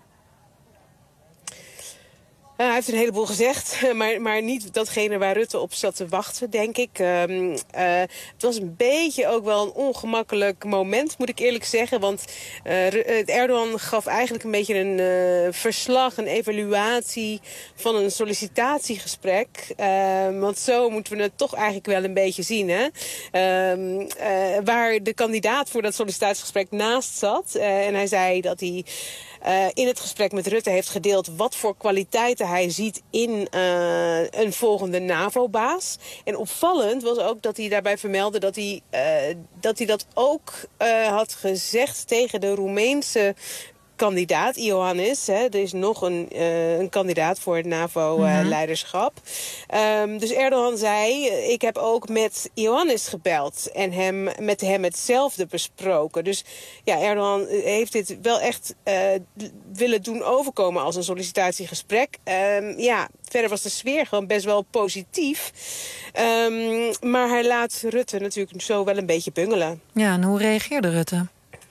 Uh, hij heeft een heleboel gezegd, maar, maar niet datgene waar Rutte op zat te wachten, denk ik. Um, uh, het was een beetje ook wel een ongemakkelijk moment, moet ik eerlijk zeggen. Want uh, Erdogan gaf eigenlijk een beetje een uh, verslag, een evaluatie van een sollicitatiegesprek. Uh, want zo moeten we het toch eigenlijk wel een beetje zien, hè? Uh, uh, waar de kandidaat voor dat sollicitatiegesprek naast zat. Uh, en hij zei dat hij Uh, in het gesprek met Rutte heeft gedeeld wat voor kwaliteiten hij ziet in uh, een volgende NAVO-baas. En opvallend was ook dat hij daarbij vermeldde dat hij, uh, dat, hij dat ook uh, had gezegd tegen de Roemeense kandidaat, Iohannis. Hè. Er is nog een, uh, een kandidaat voor het NAVO-leiderschap. Uh, um, dus Erdogan zei, ik heb ook met Iohannis gebeld en hem, met hem hetzelfde besproken. Dus ja, Erdogan heeft dit wel echt uh, willen doen overkomen als een sollicitatiegesprek. Um, ja, verder was de sfeer gewoon best wel positief. Um, maar hij laat Rutte natuurlijk zo wel een beetje bungelen. Ja, en hoe reageerde Rutte?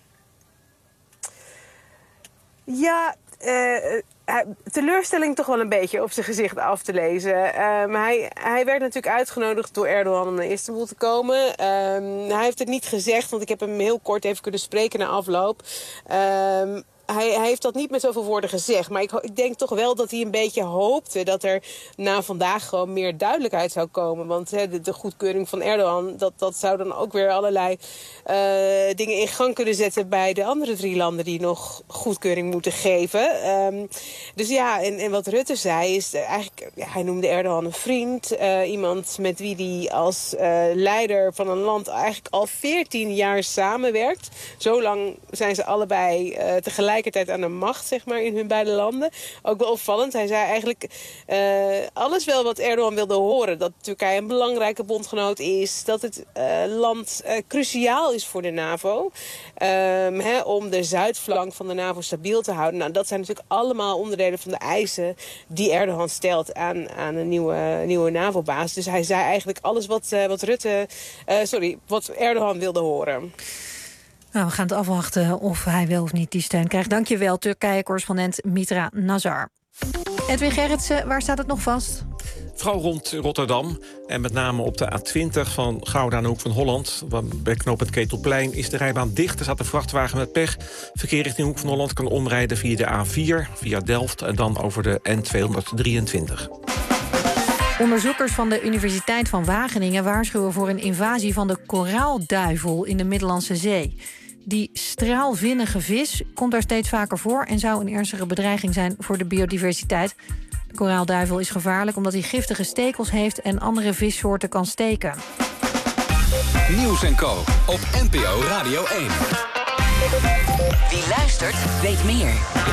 Ja, uh, teleurstelling toch wel een beetje op zijn gezicht af te lezen. Um, hij, hij werd natuurlijk uitgenodigd door Erdogan om naar Istanbul te komen. Um, hij heeft het niet gezegd, want ik heb hem heel kort even kunnen spreken na afloop. Um, Hij, hij heeft dat niet met zoveel woorden gezegd. Maar ik, ik denk toch wel dat hij een beetje hoopte dat er na vandaag gewoon meer duidelijkheid zou komen. Want he, de, de goedkeuring van Erdogan, dat, dat zou dan ook weer allerlei uh, dingen in gang kunnen zetten bij de andere drie landen die nog goedkeuring moeten geven. Um, dus ja, en, en wat Rutte zei is, uh, eigenlijk, ja, hij noemde Erdogan een vriend. Uh, iemand met wie hij als uh, leider van een land eigenlijk al veertien jaar samenwerkt. Zo lang zijn ze allebei uh, tegelijk aan de macht, zeg maar, in hun beide landen. Ook wel opvallend. Hij zei eigenlijk uh, alles wel wat Erdogan wilde horen. Dat Turkije een belangrijke bondgenoot is. Dat het uh, land uh, cruciaal is voor de NAVO. Um, hè, om de zuidflank van de NAVO stabiel te houden. Nou, dat zijn natuurlijk allemaal onderdelen van de eisen die Erdogan stelt aan, aan een nieuwe, nieuwe NAVO-baas. Dus hij zei eigenlijk alles wat, uh, wat Rutte, uh, sorry, wat Erdogan wilde horen. Nou, we gaan het afwachten of hij wel of niet die steun krijgt. Dank je wel, Turkije-correspondent Mitra Nazar. Edwin Gerritsen, waar staat het nog vast? Vooral rond Rotterdam en met name op de A twintig van Gouda aan de Hoek van Holland. Bij knooppunt Ketelplein is de rijbaan dicht. Er staat een vrachtwagen met pech. Verkeer richting Hoek van Holland kan omrijden via de A vier, via Delft en dan over de N tweehonderddrieëntwintig. Onderzoekers van de Universiteit van Wageningen waarschuwen voor een invasie van de koraalduivel in de Middellandse Zee. Die straalvinnige vis komt daar steeds vaker voor en zou een ernstige bedreiging zijn voor de biodiversiteit. De koraalduivel is gevaarlijk omdat hij giftige stekels heeft en andere vissoorten kan steken. Nieuws en Co. op N P O Radio één. Wie luistert, weet meer.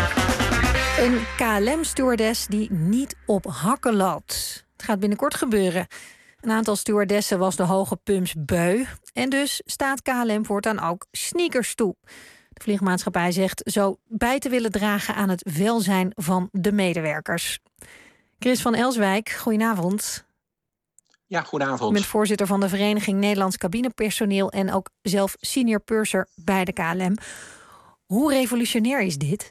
Een K L M-stewardess die niet op hakken loopt. Het gaat binnenkort gebeuren. Een aantal stewardessen was de hoge pumps beu. En dus staat K L M voortaan ook sneakers toe. De vliegmaatschappij zegt zo bij te willen dragen aan het welzijn van de medewerkers. Chris van Elswijk, goedenavond. Ja, goedenavond. U bent voorzitter van de Vereniging Nederlands Cabinepersoneel en ook zelf senior purser bij de K L M. Hoe revolutionair is dit?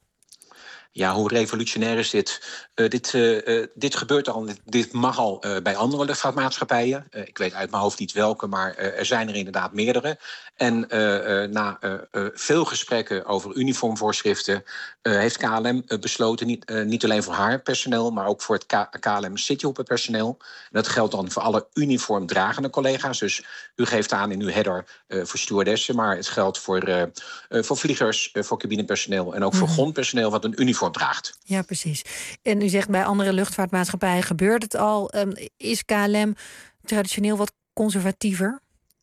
Ja, hoe revolutionair is dit? Uh, dit, uh, uh, dit gebeurt al, dit, dit mag al uh, bij andere luchtvaartmaatschappijen. Uh, ik weet uit mijn hoofd niet welke, maar uh, er zijn er inderdaad meerdere. En uh, uh, na uh, uh, veel gesprekken over uniformvoorschriften uh, heeft K L M uh, besloten, niet, uh, niet alleen voor haar personeel, maar ook voor het K- KLM Cityhopper personeel. En dat geldt dan voor alle uniformdragende collega's. Dus u geeft aan in uw header uh, voor stewardessen, maar het geldt voor, uh, uh, voor vliegers, uh, voor cabinepersoneel en ook voor grondpersoneel wat een uniform uniform draagt. Ja, precies. En u zegt bij andere luchtvaartmaatschappijen gebeurt het al. Um, is K L M traditioneel wat conservatiever?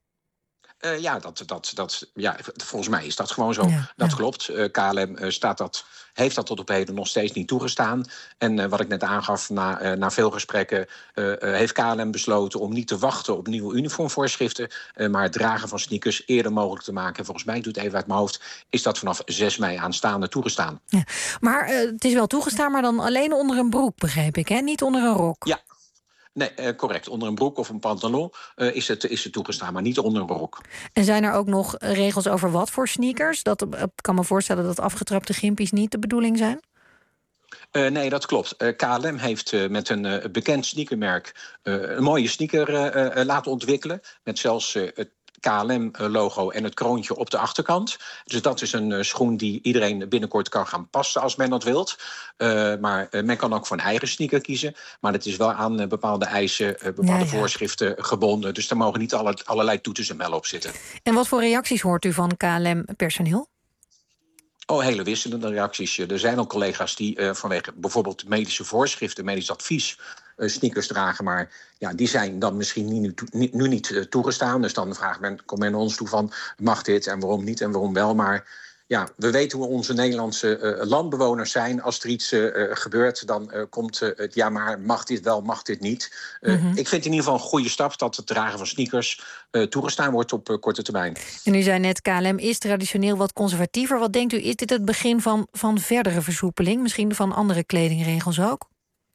Uh, ja, dat, dat, dat, ja, volgens mij is dat gewoon zo. Ja, dat ja. klopt. Uh, K L M uh, staat dat, heeft dat tot op heden nog steeds niet toegestaan. En uh, wat ik net aangaf, na, uh, na veel gesprekken... Uh, uh, heeft K L M besloten om niet te wachten op nieuwe uniformvoorschriften... Uh, maar het dragen van sneakers eerder mogelijk te maken. En volgens mij, doet even uit mijn hoofd... is dat vanaf zes mei aanstaande toegestaan. Ja, maar uh, het is wel toegestaan, maar dan alleen onder een broek, begreep ik, hè? Niet onder een rok. Ja. Nee, uh, correct. Onder een broek of een pantalon uh, is, het, is het toegestaan, maar niet onder een broek. En zijn er ook nog regels over wat voor sneakers? Dat, ik kan me voorstellen dat afgetrapte gimpies niet de bedoeling zijn. Uh, nee, dat klopt. Uh, K L M heeft uh, met een uh, bekend sneakermerk uh, een mooie sneaker uh, uh, laten ontwikkelen. Met zelfs uh, het K L M-logo en het kroontje op de achterkant. Dus dat is een uh, schoen die iedereen binnenkort kan gaan passen als men dat wilt. Uh, maar uh, men kan ook voor een eigen sneaker kiezen. Maar het is wel aan uh, bepaalde eisen, uh, bepaalde ja, ja. voorschriften gebonden. Dus daar mogen niet alle, allerlei toeters en bellen op zitten. En wat voor reacties hoort u van K L M-personeel? Oh, hele wisselende reacties. Er zijn al collega's die uh, vanwege bijvoorbeeld medische voorschriften, medisch advies, uh, sneakers dragen. Maar ja, die zijn dan misschien nu, nu, nu niet uh, toegestaan. Dus dan vraagt men, komt men naar ons toe van, mag dit en waarom niet en waarom wel. Maar ja, we weten hoe onze Nederlandse uh, landbewoners zijn. Als er iets uh, gebeurt, dan uh, komt uh, het ja, maar mag dit wel, mag dit niet. Uh, mm-hmm. Ik vind in ieder geval een goede stap dat het dragen van sneakers uh, toegestaan wordt op uh, korte termijn. En u zei net, K L M is traditioneel wat conservatiever. Wat denkt u, is dit het begin van, van verdere versoepeling? Misschien van andere kledingregels ook?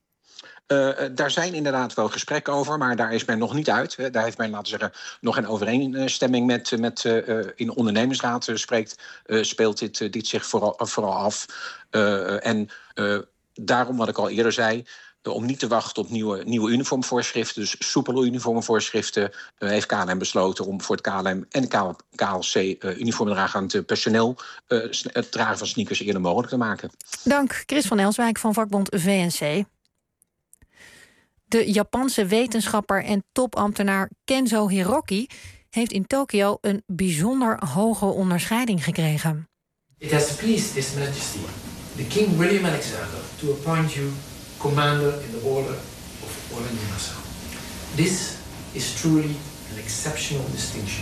Uh, daar zijn inderdaad wel gesprekken over, maar daar is men nog niet uit. Hè. Daar heeft men, laten we zeggen, nog geen overeenstemming met... met uh, in de ondernemingsraad uh, spreekt, uh, speelt dit, uh, dit zich vooral, vooral af. Uh, en uh, daarom, wat ik al eerder zei, uh, om niet te wachten op nieuwe, nieuwe uniformvoorschriften, dus soepele uniformvoorschriften, uh, heeft K L M besloten om voor het K L M en de K L C uh, uniformdragend personeel uh, het dragen van sneakers eerder mogelijk te maken. Dank, Chris van Elswijk van vakbond V N C. De Japanse wetenschapper en topambtenaar Kenzo Hiroki heeft in Tokio een bijzonder hoge onderscheiding gekregen. It has pleased His Majesty, the King William Alexander, to appoint you commander in the order of Oranje Nassau. This is truly an exceptional distinction.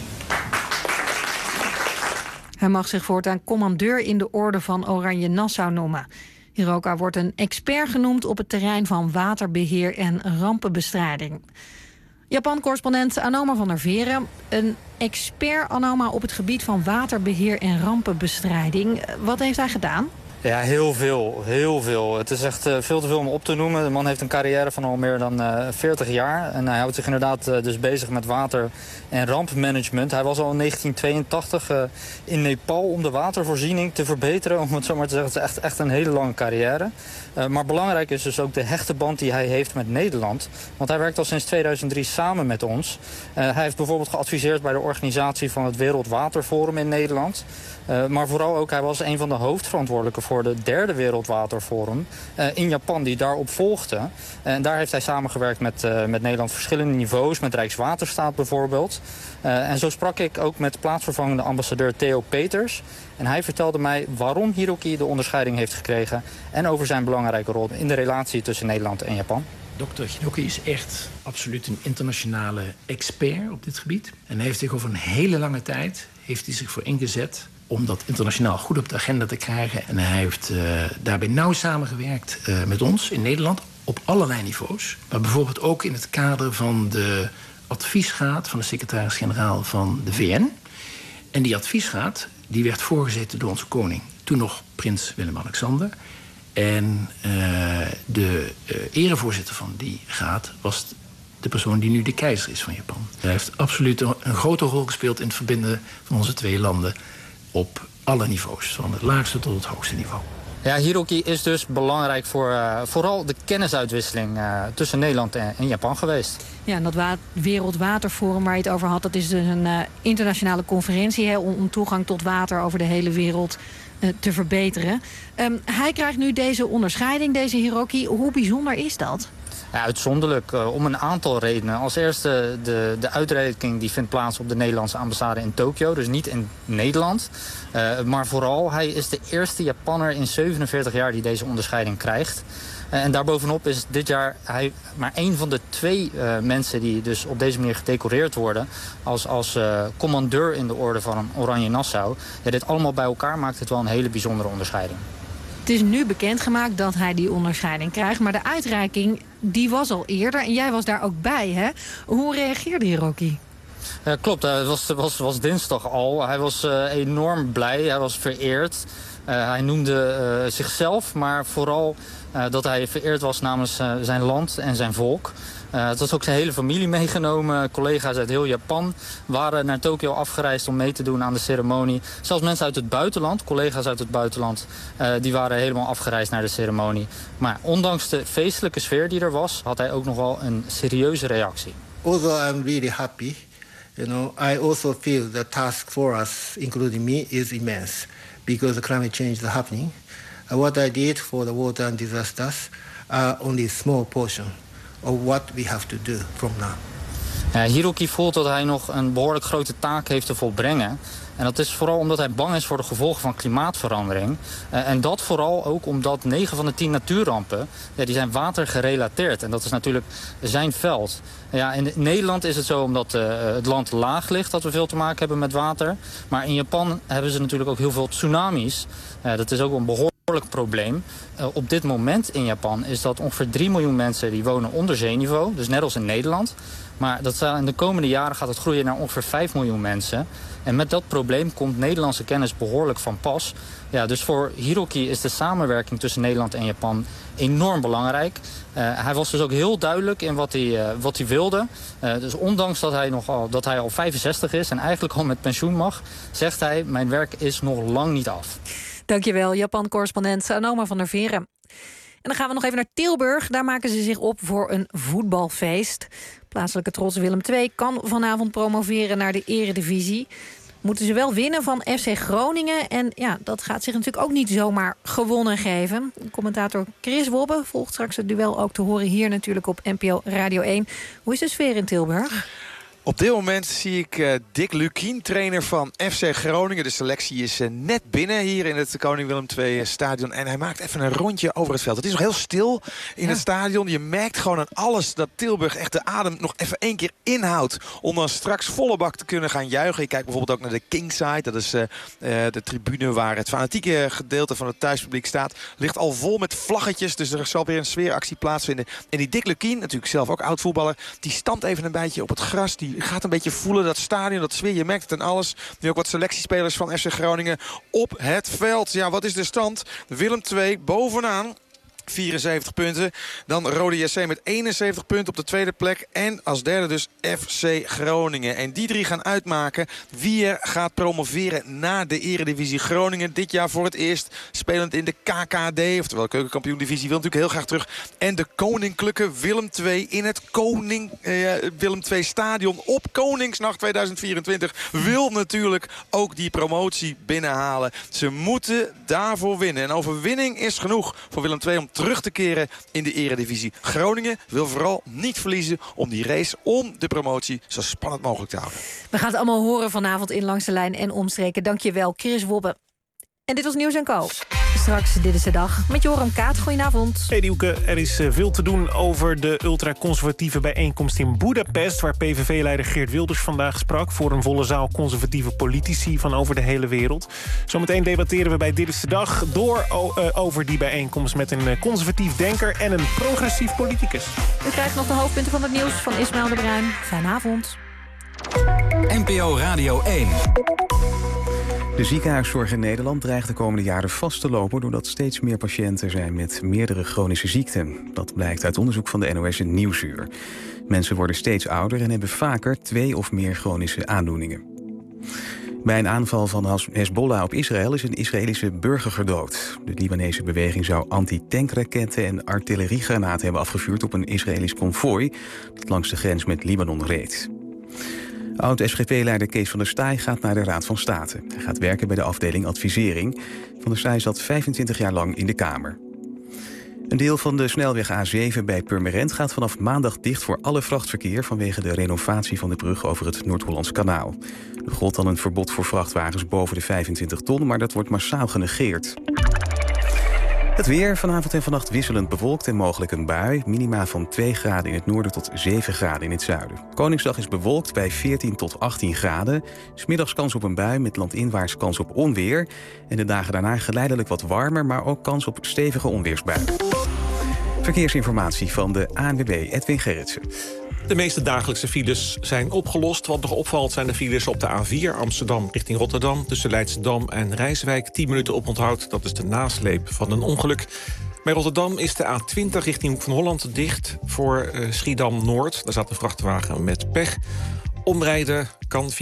Hij mag zich voortaan commandeur in de orde van Oranje Nassau noemen. Hiroka wordt een expert genoemd op het terrein van waterbeheer en rampenbestrijding. Japan-correspondent Anoma van der Veren. Een expert, Anoma, op het gebied van waterbeheer en rampenbestrijding. Wat heeft hij gedaan? Ja, heel veel. Heel veel. Het is echt uh, veel te veel om op te noemen. De man heeft een carrière van al meer dan uh, veertig jaar. En hij houdt zich inderdaad uh, dus bezig met water- en rampmanagement. Hij was al in negentien tweeëntachtig uh, in Nepal om de watervoorziening te verbeteren. Om het zo maar te zeggen. Het is echt, echt een hele lange carrière. Uh, maar belangrijk is dus ook de hechte band die hij heeft met Nederland. Want hij werkt al sinds tweeduizend drie samen met ons. Uh, hij heeft bijvoorbeeld geadviseerd bij de organisatie van het Wereldwaterforum in Nederland. Uh, maar vooral ook, hij was een van de hoofdverantwoordelijken voor de derde Wereldwaterforum uh, in Japan, die daarop volgde. En daar heeft hij samengewerkt met, uh, met Nederland verschillende niveaus, met Rijkswaterstaat bijvoorbeeld. Uh, en zo sprak ik ook met plaatsvervangende ambassadeur Theo Peters. En hij vertelde mij waarom Hiroki de onderscheiding heeft gekregen en over zijn belangrijke rol in de relatie tussen Nederland en Japan. dokter Hiroki is echt absoluut een internationale expert op dit gebied. En hij heeft zich over een hele lange tijd heeft hij zich voor ingezet om dat internationaal goed op de agenda te krijgen. En hij heeft uh, daarbij nauw samengewerkt uh, met ons in Nederland op allerlei niveaus. Maar bijvoorbeeld ook in het kader van de adviesraad van de secretaris-generaal van de V N. En die adviesraad die werd voorgezeten door onze koning. Toen nog prins Willem-Alexander. En uh, de uh, erevoorzitter van die raad was de persoon die nu de keizer is van Japan. Hij heeft absoluut een, een grote rol gespeeld in het verbinden van onze twee landen op alle niveaus, van het laagste tot het hoogste niveau. Ja, Hiroki is dus belangrijk voor uh, vooral de kennisuitwisseling uh, tussen Nederland en, en Japan geweest. Ja, en dat wa- Wereldwaterforum waar je het over had, dat is dus een uh, internationale conferentie hè, om, om toegang tot water over de hele wereld uh, te verbeteren. Um, hij krijgt nu deze onderscheiding, deze Hiroki. Hoe bijzonder is dat? Ja, uitzonderlijk, uh, om een aantal redenen. Als eerste, de, de uitreiking die vindt plaats op de Nederlandse ambassade in Tokio. Dus niet in Nederland. Uh, maar vooral, hij is de eerste Japanner in zevenenveertig jaar die deze onderscheiding krijgt. Uh, en daarbovenop is dit jaar hij maar één van de twee uh, mensen die dus op deze manier gedecoreerd worden als, als uh, commandeur in de orde van Oranje Nassau. Ja, dit allemaal bij elkaar maakt het wel een hele bijzondere onderscheiding. Het is nu bekendgemaakt dat hij die onderscheiding krijgt. Maar de uitreiking die was al eerder. En jij was daar ook bij, hè? Hoe reageerde Hiroki? Ja, klopt, het was, was, was dinsdag al. Hij was uh, enorm blij, hij was vereerd. Uh, hij noemde uh, zichzelf, maar vooral uh, dat hij vereerd was namens uh, zijn land en zijn volk. Uh, het was ook zijn hele familie meegenomen. Collega's uit heel Japan waren naar Tokio afgereisd om mee te doen aan de ceremonie. Zelfs mensen uit het buitenland, collega's uit het buitenland, uh, die waren helemaal afgereisd naar de ceremonie. Maar ondanks de feestelijke sfeer die er was, had hij ook nog wel een serieuze reactie. Although I'm really happy, you know, I also feel the task for us, including me, is immense because the climate change is happening. And what I did for the water and disasters are only a small portion of what we have to do from now. Ja, Hiroki voelt dat hij nog een behoorlijk grote taak heeft te volbrengen. En dat is vooral omdat hij bang is voor de gevolgen van klimaatverandering. Uh, en dat vooral ook omdat negen van de tien natuurrampen, ja, die zijn watergerelateerd. En dat is natuurlijk zijn veld. Ja, in Nederland is het zo omdat uh, het land laag ligt dat we veel te maken hebben met water. Maar in Japan hebben ze natuurlijk ook heel veel tsunamis. Uh, dat is ook een behoorlijk probleem. Uh, op dit moment in Japan is dat ongeveer drie miljoen mensen die wonen onder zeeniveau. Dus net als in Nederland. Maar dat zal, in de komende jaren gaat het groeien naar ongeveer vijf miljoen mensen. En met dat probleem komt Nederlandse kennis behoorlijk van pas. Ja, dus voor Hiroki is de samenwerking tussen Nederland en Japan enorm belangrijk. Uh, hij was dus ook heel duidelijk in wat hij, uh, wat hij wilde. Uh, dus ondanks dat hij, nog al, dat hij al vijfenzestig is en eigenlijk al met pensioen mag, zegt hij: mijn werk is nog lang niet af. Dankjewel, Japan-correspondent Anoma van der Veren. En dan gaan we nog even naar Tilburg. Daar maken ze zich op voor een voetbalfeest. Plaatselijke trots Willem twee kan vanavond promoveren naar de eredivisie. Moeten ze wel winnen van F C Groningen. En ja, dat gaat zich natuurlijk ook niet zomaar gewonnen geven. Commentator Chris Wobbe volgt straks het duel ook te horen hier natuurlijk op N P O Radio één. Hoe is de sfeer in Tilburg? Op dit moment zie ik uh, Dick Lukien, trainer van F C Groningen. De selectie is uh, net binnen hier in het Koning Willem twee stadion. En hij maakt even een rondje over het veld. Het is nog heel stil in ja. het stadion. Je merkt gewoon aan alles dat Tilburg echt de adem nog even één keer inhoudt. Om dan straks volle bak te kunnen gaan juichen. Je kijkt bijvoorbeeld ook naar de Kingside. Dat is uh, uh, de tribune waar het fanatieke gedeelte van het thuispubliek staat. Ligt al vol met vlaggetjes. Dus er zal weer een sfeeractie plaatsvinden. En die Dick Lukien, natuurlijk zelf ook oud voetballer, die stampt even een beetje op het gras. Die gaat een beetje voelen, dat stadion, dat sfeer. Je merkt het en alles. Nu ook wat selectiespelers van F C Groningen op het veld. Ja, wat is de stand? Willem twee bovenaan. vierenzeventig punten. Dan Rode J C met eenenzeventig punten op de tweede plek. En als derde dus F C Groningen. En die drie gaan uitmaken wie er gaat promoveren naar de Eredivisie. Groningen dit jaar voor het eerst spelend in de K K D. Oftewel Keukenkampioen-divisie, wil natuurlijk heel graag terug. En de koninklijke Willem twee in het Koning eh, Willem twee stadion op Koningsnacht tweeduizend vierentwintig. Wil natuurlijk ook die promotie binnenhalen. Ze moeten daarvoor winnen. En overwinning is genoeg voor Willem twee om terug te keren in de Eredivisie. Groningen wil vooral niet verliezen om die race om de promotie zo spannend mogelijk te houden. We gaan het allemaal horen vanavond in Langs de Lijn en Omstreken. Dankjewel, Chris Wobbe. En dit was Nieuws en Co. Straks Dit is de Dag met Joram Kaat. Goedenavond. Hey Dielke, er is veel te doen over de ultraconservatieve bijeenkomst in Boedapest, waar P V V-leider Geert Wilders vandaag sprak voor een volle zaal conservatieve politici van over de hele wereld. Zometeen debatteren we bij Dit is de Dag door over die bijeenkomst met een conservatief denker en een progressief politicus. U krijgt nog de hoofdpunten van het nieuws van Ismaël de Bruin. Fijne avond. N P O Radio één. De ziekenhuiszorg in Nederland dreigt de komende jaren vast te lopen doordat steeds meer patiënten zijn met meerdere chronische ziekten. Dat blijkt uit onderzoek van de N O S en Nieuwsuur. Mensen worden steeds ouder en hebben vaker twee of meer chronische aandoeningen. Bij een aanval van Hezbollah op Israël is een Israëlische burger gedood. De Libanese beweging zou antitankraketten en artilleriegranaten hebben afgevuurd op een Israëlisch konvooi dat langs de grens met Libanon reed. Oud-S G P-leider Kees van der Staaij gaat naar de Raad van State. Hij gaat werken bij de afdeling advisering. Van der Staaij zat vijfentwintig jaar lang in de Kamer. Een deel van de snelweg A zeven bij Purmerend gaat vanaf maandag dicht voor alle vrachtverkeer vanwege de renovatie van de brug over het Noord-Hollands Kanaal. Er gold dan een verbod voor vrachtwagens boven de vijfentwintig ton, maar dat wordt massaal genegeerd. Het weer, vanavond en vannacht wisselend bewolkt en mogelijk een bui. Minima van twee graden in het noorden tot zeven graden in het zuiden. Koningsdag is bewolkt bij veertien tot achttien graden. 'S Middags kans op een bui met landinwaarts kans op onweer. En de dagen daarna geleidelijk wat warmer, maar ook kans op stevige onweersbuien. Verkeersinformatie van de A N W B, Edwin Gerritsen. De meeste dagelijkse files zijn opgelost. Wat nog opvalt zijn de files op de A vier Amsterdam richting Rotterdam. Tussen Leidschendam en Rijswijk tien minuten oponthoud. Dat is de nasleep van een ongeluk. Bij Rotterdam is de A twintig richting Hoek van Holland dicht voor uh, Schiedam-Noord. Daar staat een vrachtwagen met pech. Omrijden kan via